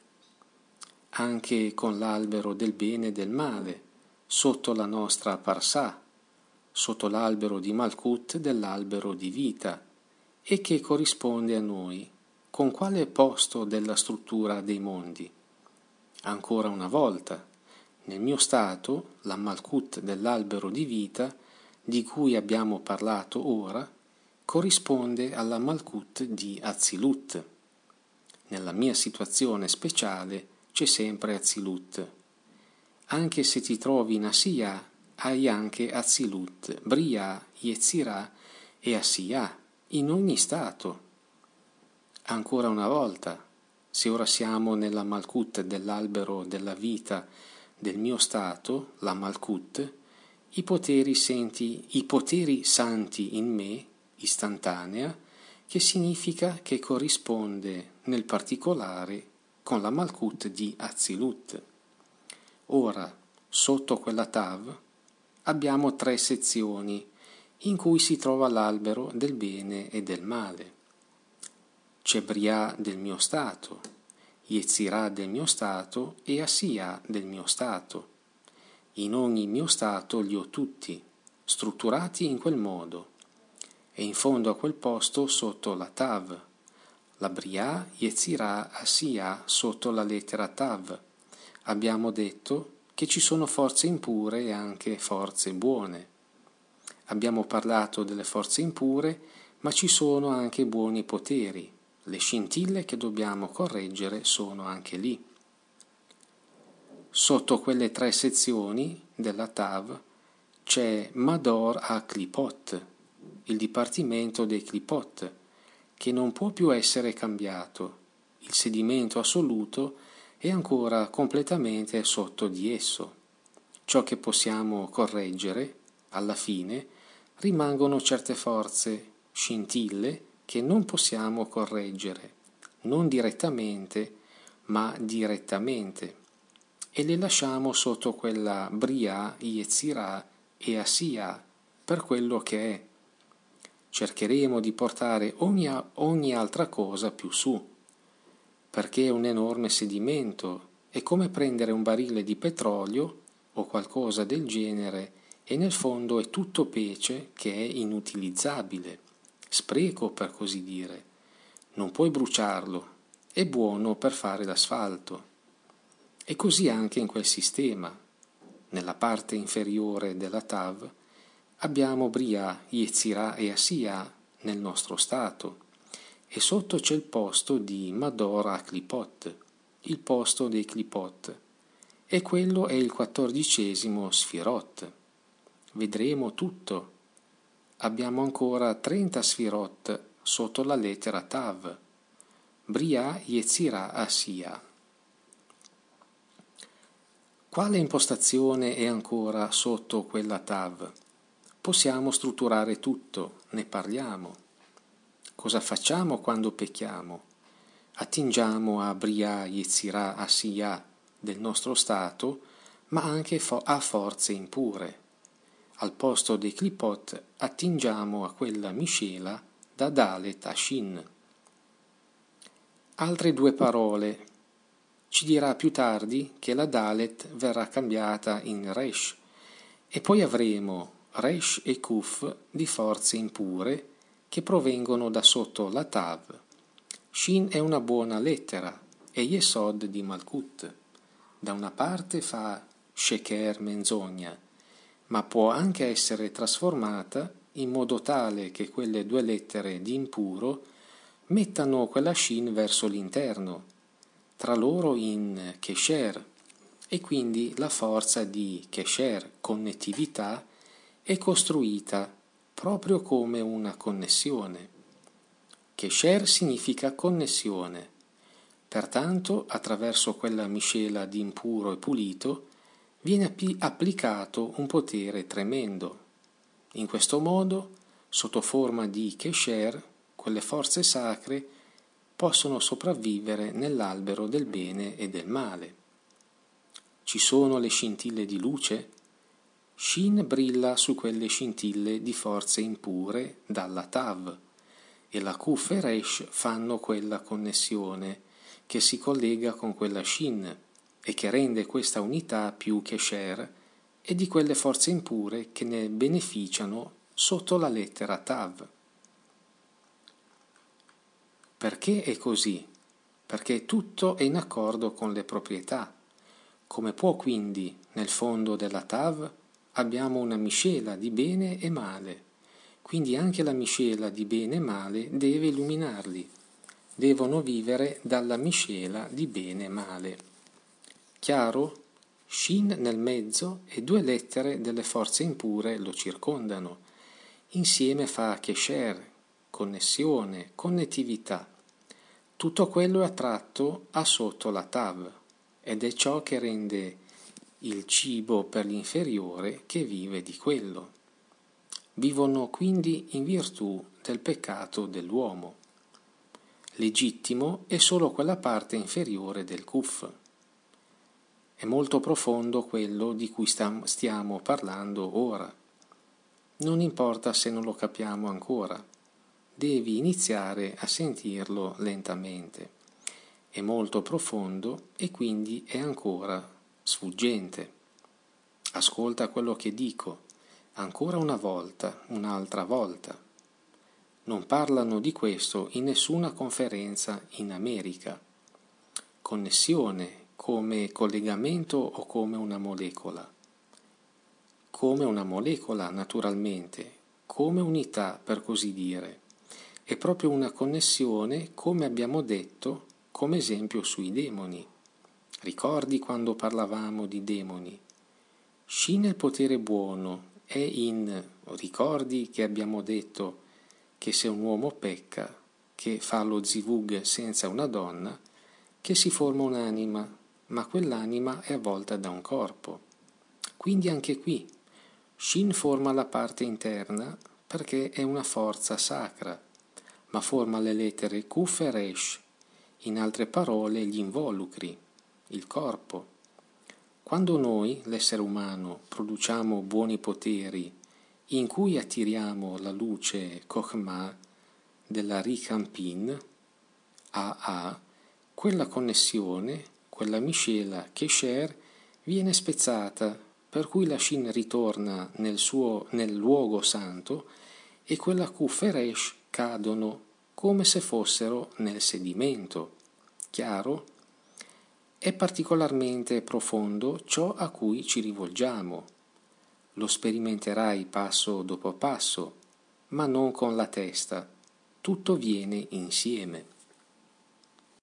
anche con l'albero del bene e del male, sotto la nostra Parsà, sotto l'albero di Malkut dell'albero di vita, e che corrisponde a noi. Con quale posto della struttura dei mondi? Ancora una volta, nel mio stato, la Malkut dell'albero di vita, di cui abbiamo parlato ora, corrisponde alla Malkut di Atzilut. Nella mia situazione speciale c'è sempre Atzilut. Anche se ti trovi in Asiya, hai anche Atzilut, Briya, Yetzirah e Asiya, in ogni stato. Ancora una volta, se ora siamo nella Malkut dell'albero della vita del mio stato, la Malkut, i poteri santi in me, istantanea, che significa che corrisponde nel particolare con la Malkut di Atzilut. Ora, sotto quella Tav, abbiamo 3 sezioni in cui si trova l'albero del bene e del male. C'è Briya del mio stato, Yetzirah del mio stato e Asiya del mio stato. In ogni mio stato li ho tutti, strutturati in quel modo, e in fondo a quel posto sotto la Tav, la Briya, Yetzirah, Asiya sotto la lettera Tav. Abbiamo detto che ci sono forze impure e anche forze buone. Abbiamo parlato delle forze impure, ma ci sono anche buoni poteri. Le scintille che dobbiamo correggere sono anche lì. Sotto quelle 3 sezioni della Tav c'è Mador HaKlipot, il dipartimento dei Klipot, che non può più essere cambiato. Il sedimento assoluto è ancora completamente sotto di esso. Ciò che possiamo correggere, alla fine, rimangono certe forze, scintille, che non possiamo correggere, non direttamente, ma direttamente, e le lasciamo sotto quella Briya, Yetzirah e Asiya per quello che è. Cercheremo di portare ogni altra cosa più su, perché è un enorme sedimento, è come prendere un barile di petrolio o qualcosa del genere e nel fondo è tutto pece che è inutilizzabile, spreco per così dire. Non puoi bruciarlo, è buono per fare l'asfalto. E così anche in quel sistema. Nella parte inferiore della Tav abbiamo Briya, Yetzirah e Asiya nel nostro stato, e sotto c'è il posto di Mador HaKlipot, il posto dei Klipot, e quello è il 14° Sfirot. Vedremo tutto. Abbiamo ancora 30 Sfirot sotto la lettera Tav, Briya, Yetzirah, Asiya. Quale impostazione è ancora sotto quella Tav? Possiamo strutturare tutto, ne parliamo. Cosa facciamo quando pecchiamo? Attingiamo a Briya, Yetzirah, Asiya del nostro stato, ma anche a forze impure. Al posto dei Klipot attingiamo a quella miscela da Dalet a Shin. Altre 2 parole. Ci dirà più tardi che la Dalet verrà cambiata in Resh, e poi avremo Resh e Kuf di forze impure che provengono da sotto la Tav. Shin è una buona lettera, è Yesod di Malkut. Da una parte fa Sheker, menzogna, ma può anche essere trasformata in modo tale che quelle due lettere di impuro mettano quella Shin verso l'interno, tra loro in Kesher, e quindi la forza di Kesher, connettività, è costruita proprio come una connessione. Kesher significa connessione, pertanto attraverso quella miscela di impuro e pulito viene applicato un potere tremendo. In questo modo, sotto forma di Kesher, quelle forze sacre possono sopravvivere nell'albero del bene e del male. Ci sono le scintille di luce? Shin brilla su quelle scintille di forze impure dalla Tav, e la Kuf e Resh fanno quella connessione che si collega con quella Shin e che rende questa unità più Kesher e di quelle forze impure che ne beneficiano sotto la lettera Tav. Perché è così? Perché tutto è in accordo con le proprietà. Come può quindi nel fondo della Tav abbiamo una miscela di bene e male, quindi anche la miscela di bene e male deve illuminarli, devono vivere dalla miscela di bene e male. Chiaro? Shin nel mezzo e due lettere delle forze impure lo circondano. Insieme fa Kesher, connessione, connettività. Tutto quello è attratto a sotto la Tav ed è ciò che rende il cibo per l'inferiore che vive di quello. Vivono quindi in virtù del peccato dell'uomo. Legittimo è solo quella parte inferiore del Kuf. È molto profondo quello di cui stiamo parlando ora. Non importa se non lo capiamo ancora, devi iniziare a sentirlo lentamente. È molto profondo e quindi è ancora sfuggente. Ascolta quello che dico, ancora una volta, un'altra volta. Non parlano di questo in nessuna conferenza in America. Connessione come collegamento o come una molecola? Come una molecola, naturalmente, come unità, per così dire. È proprio una connessione, come abbiamo detto, come esempio sui demoni. Ricordi quando parlavamo di demoni? Shin è il potere buono, è in... Ricordi che abbiamo detto che se un uomo pecca, che fa lo zivug senza una donna, che si forma un'anima, ma quell'anima è avvolta da un corpo. Quindi anche qui, Shin forma la parte interna perché è una forza sacra, ma forma le lettere Kuf e Resh, in altre parole gli involucri, il corpo. Quando noi, l'essere umano, produciamo buoni poteri in cui attiriamo la luce Chokhmah della Rikampin, AA, quella connessione, quella miscela Kesher viene spezzata, per cui la Shin ritorna nel luogo santo e quella Kuf e Resh cadono come se fossero nel sedimento. Chiaro? È particolarmente profondo ciò a cui ci rivolgiamo. Lo sperimenterai passo dopo passo, ma non con la testa. Tutto viene insieme.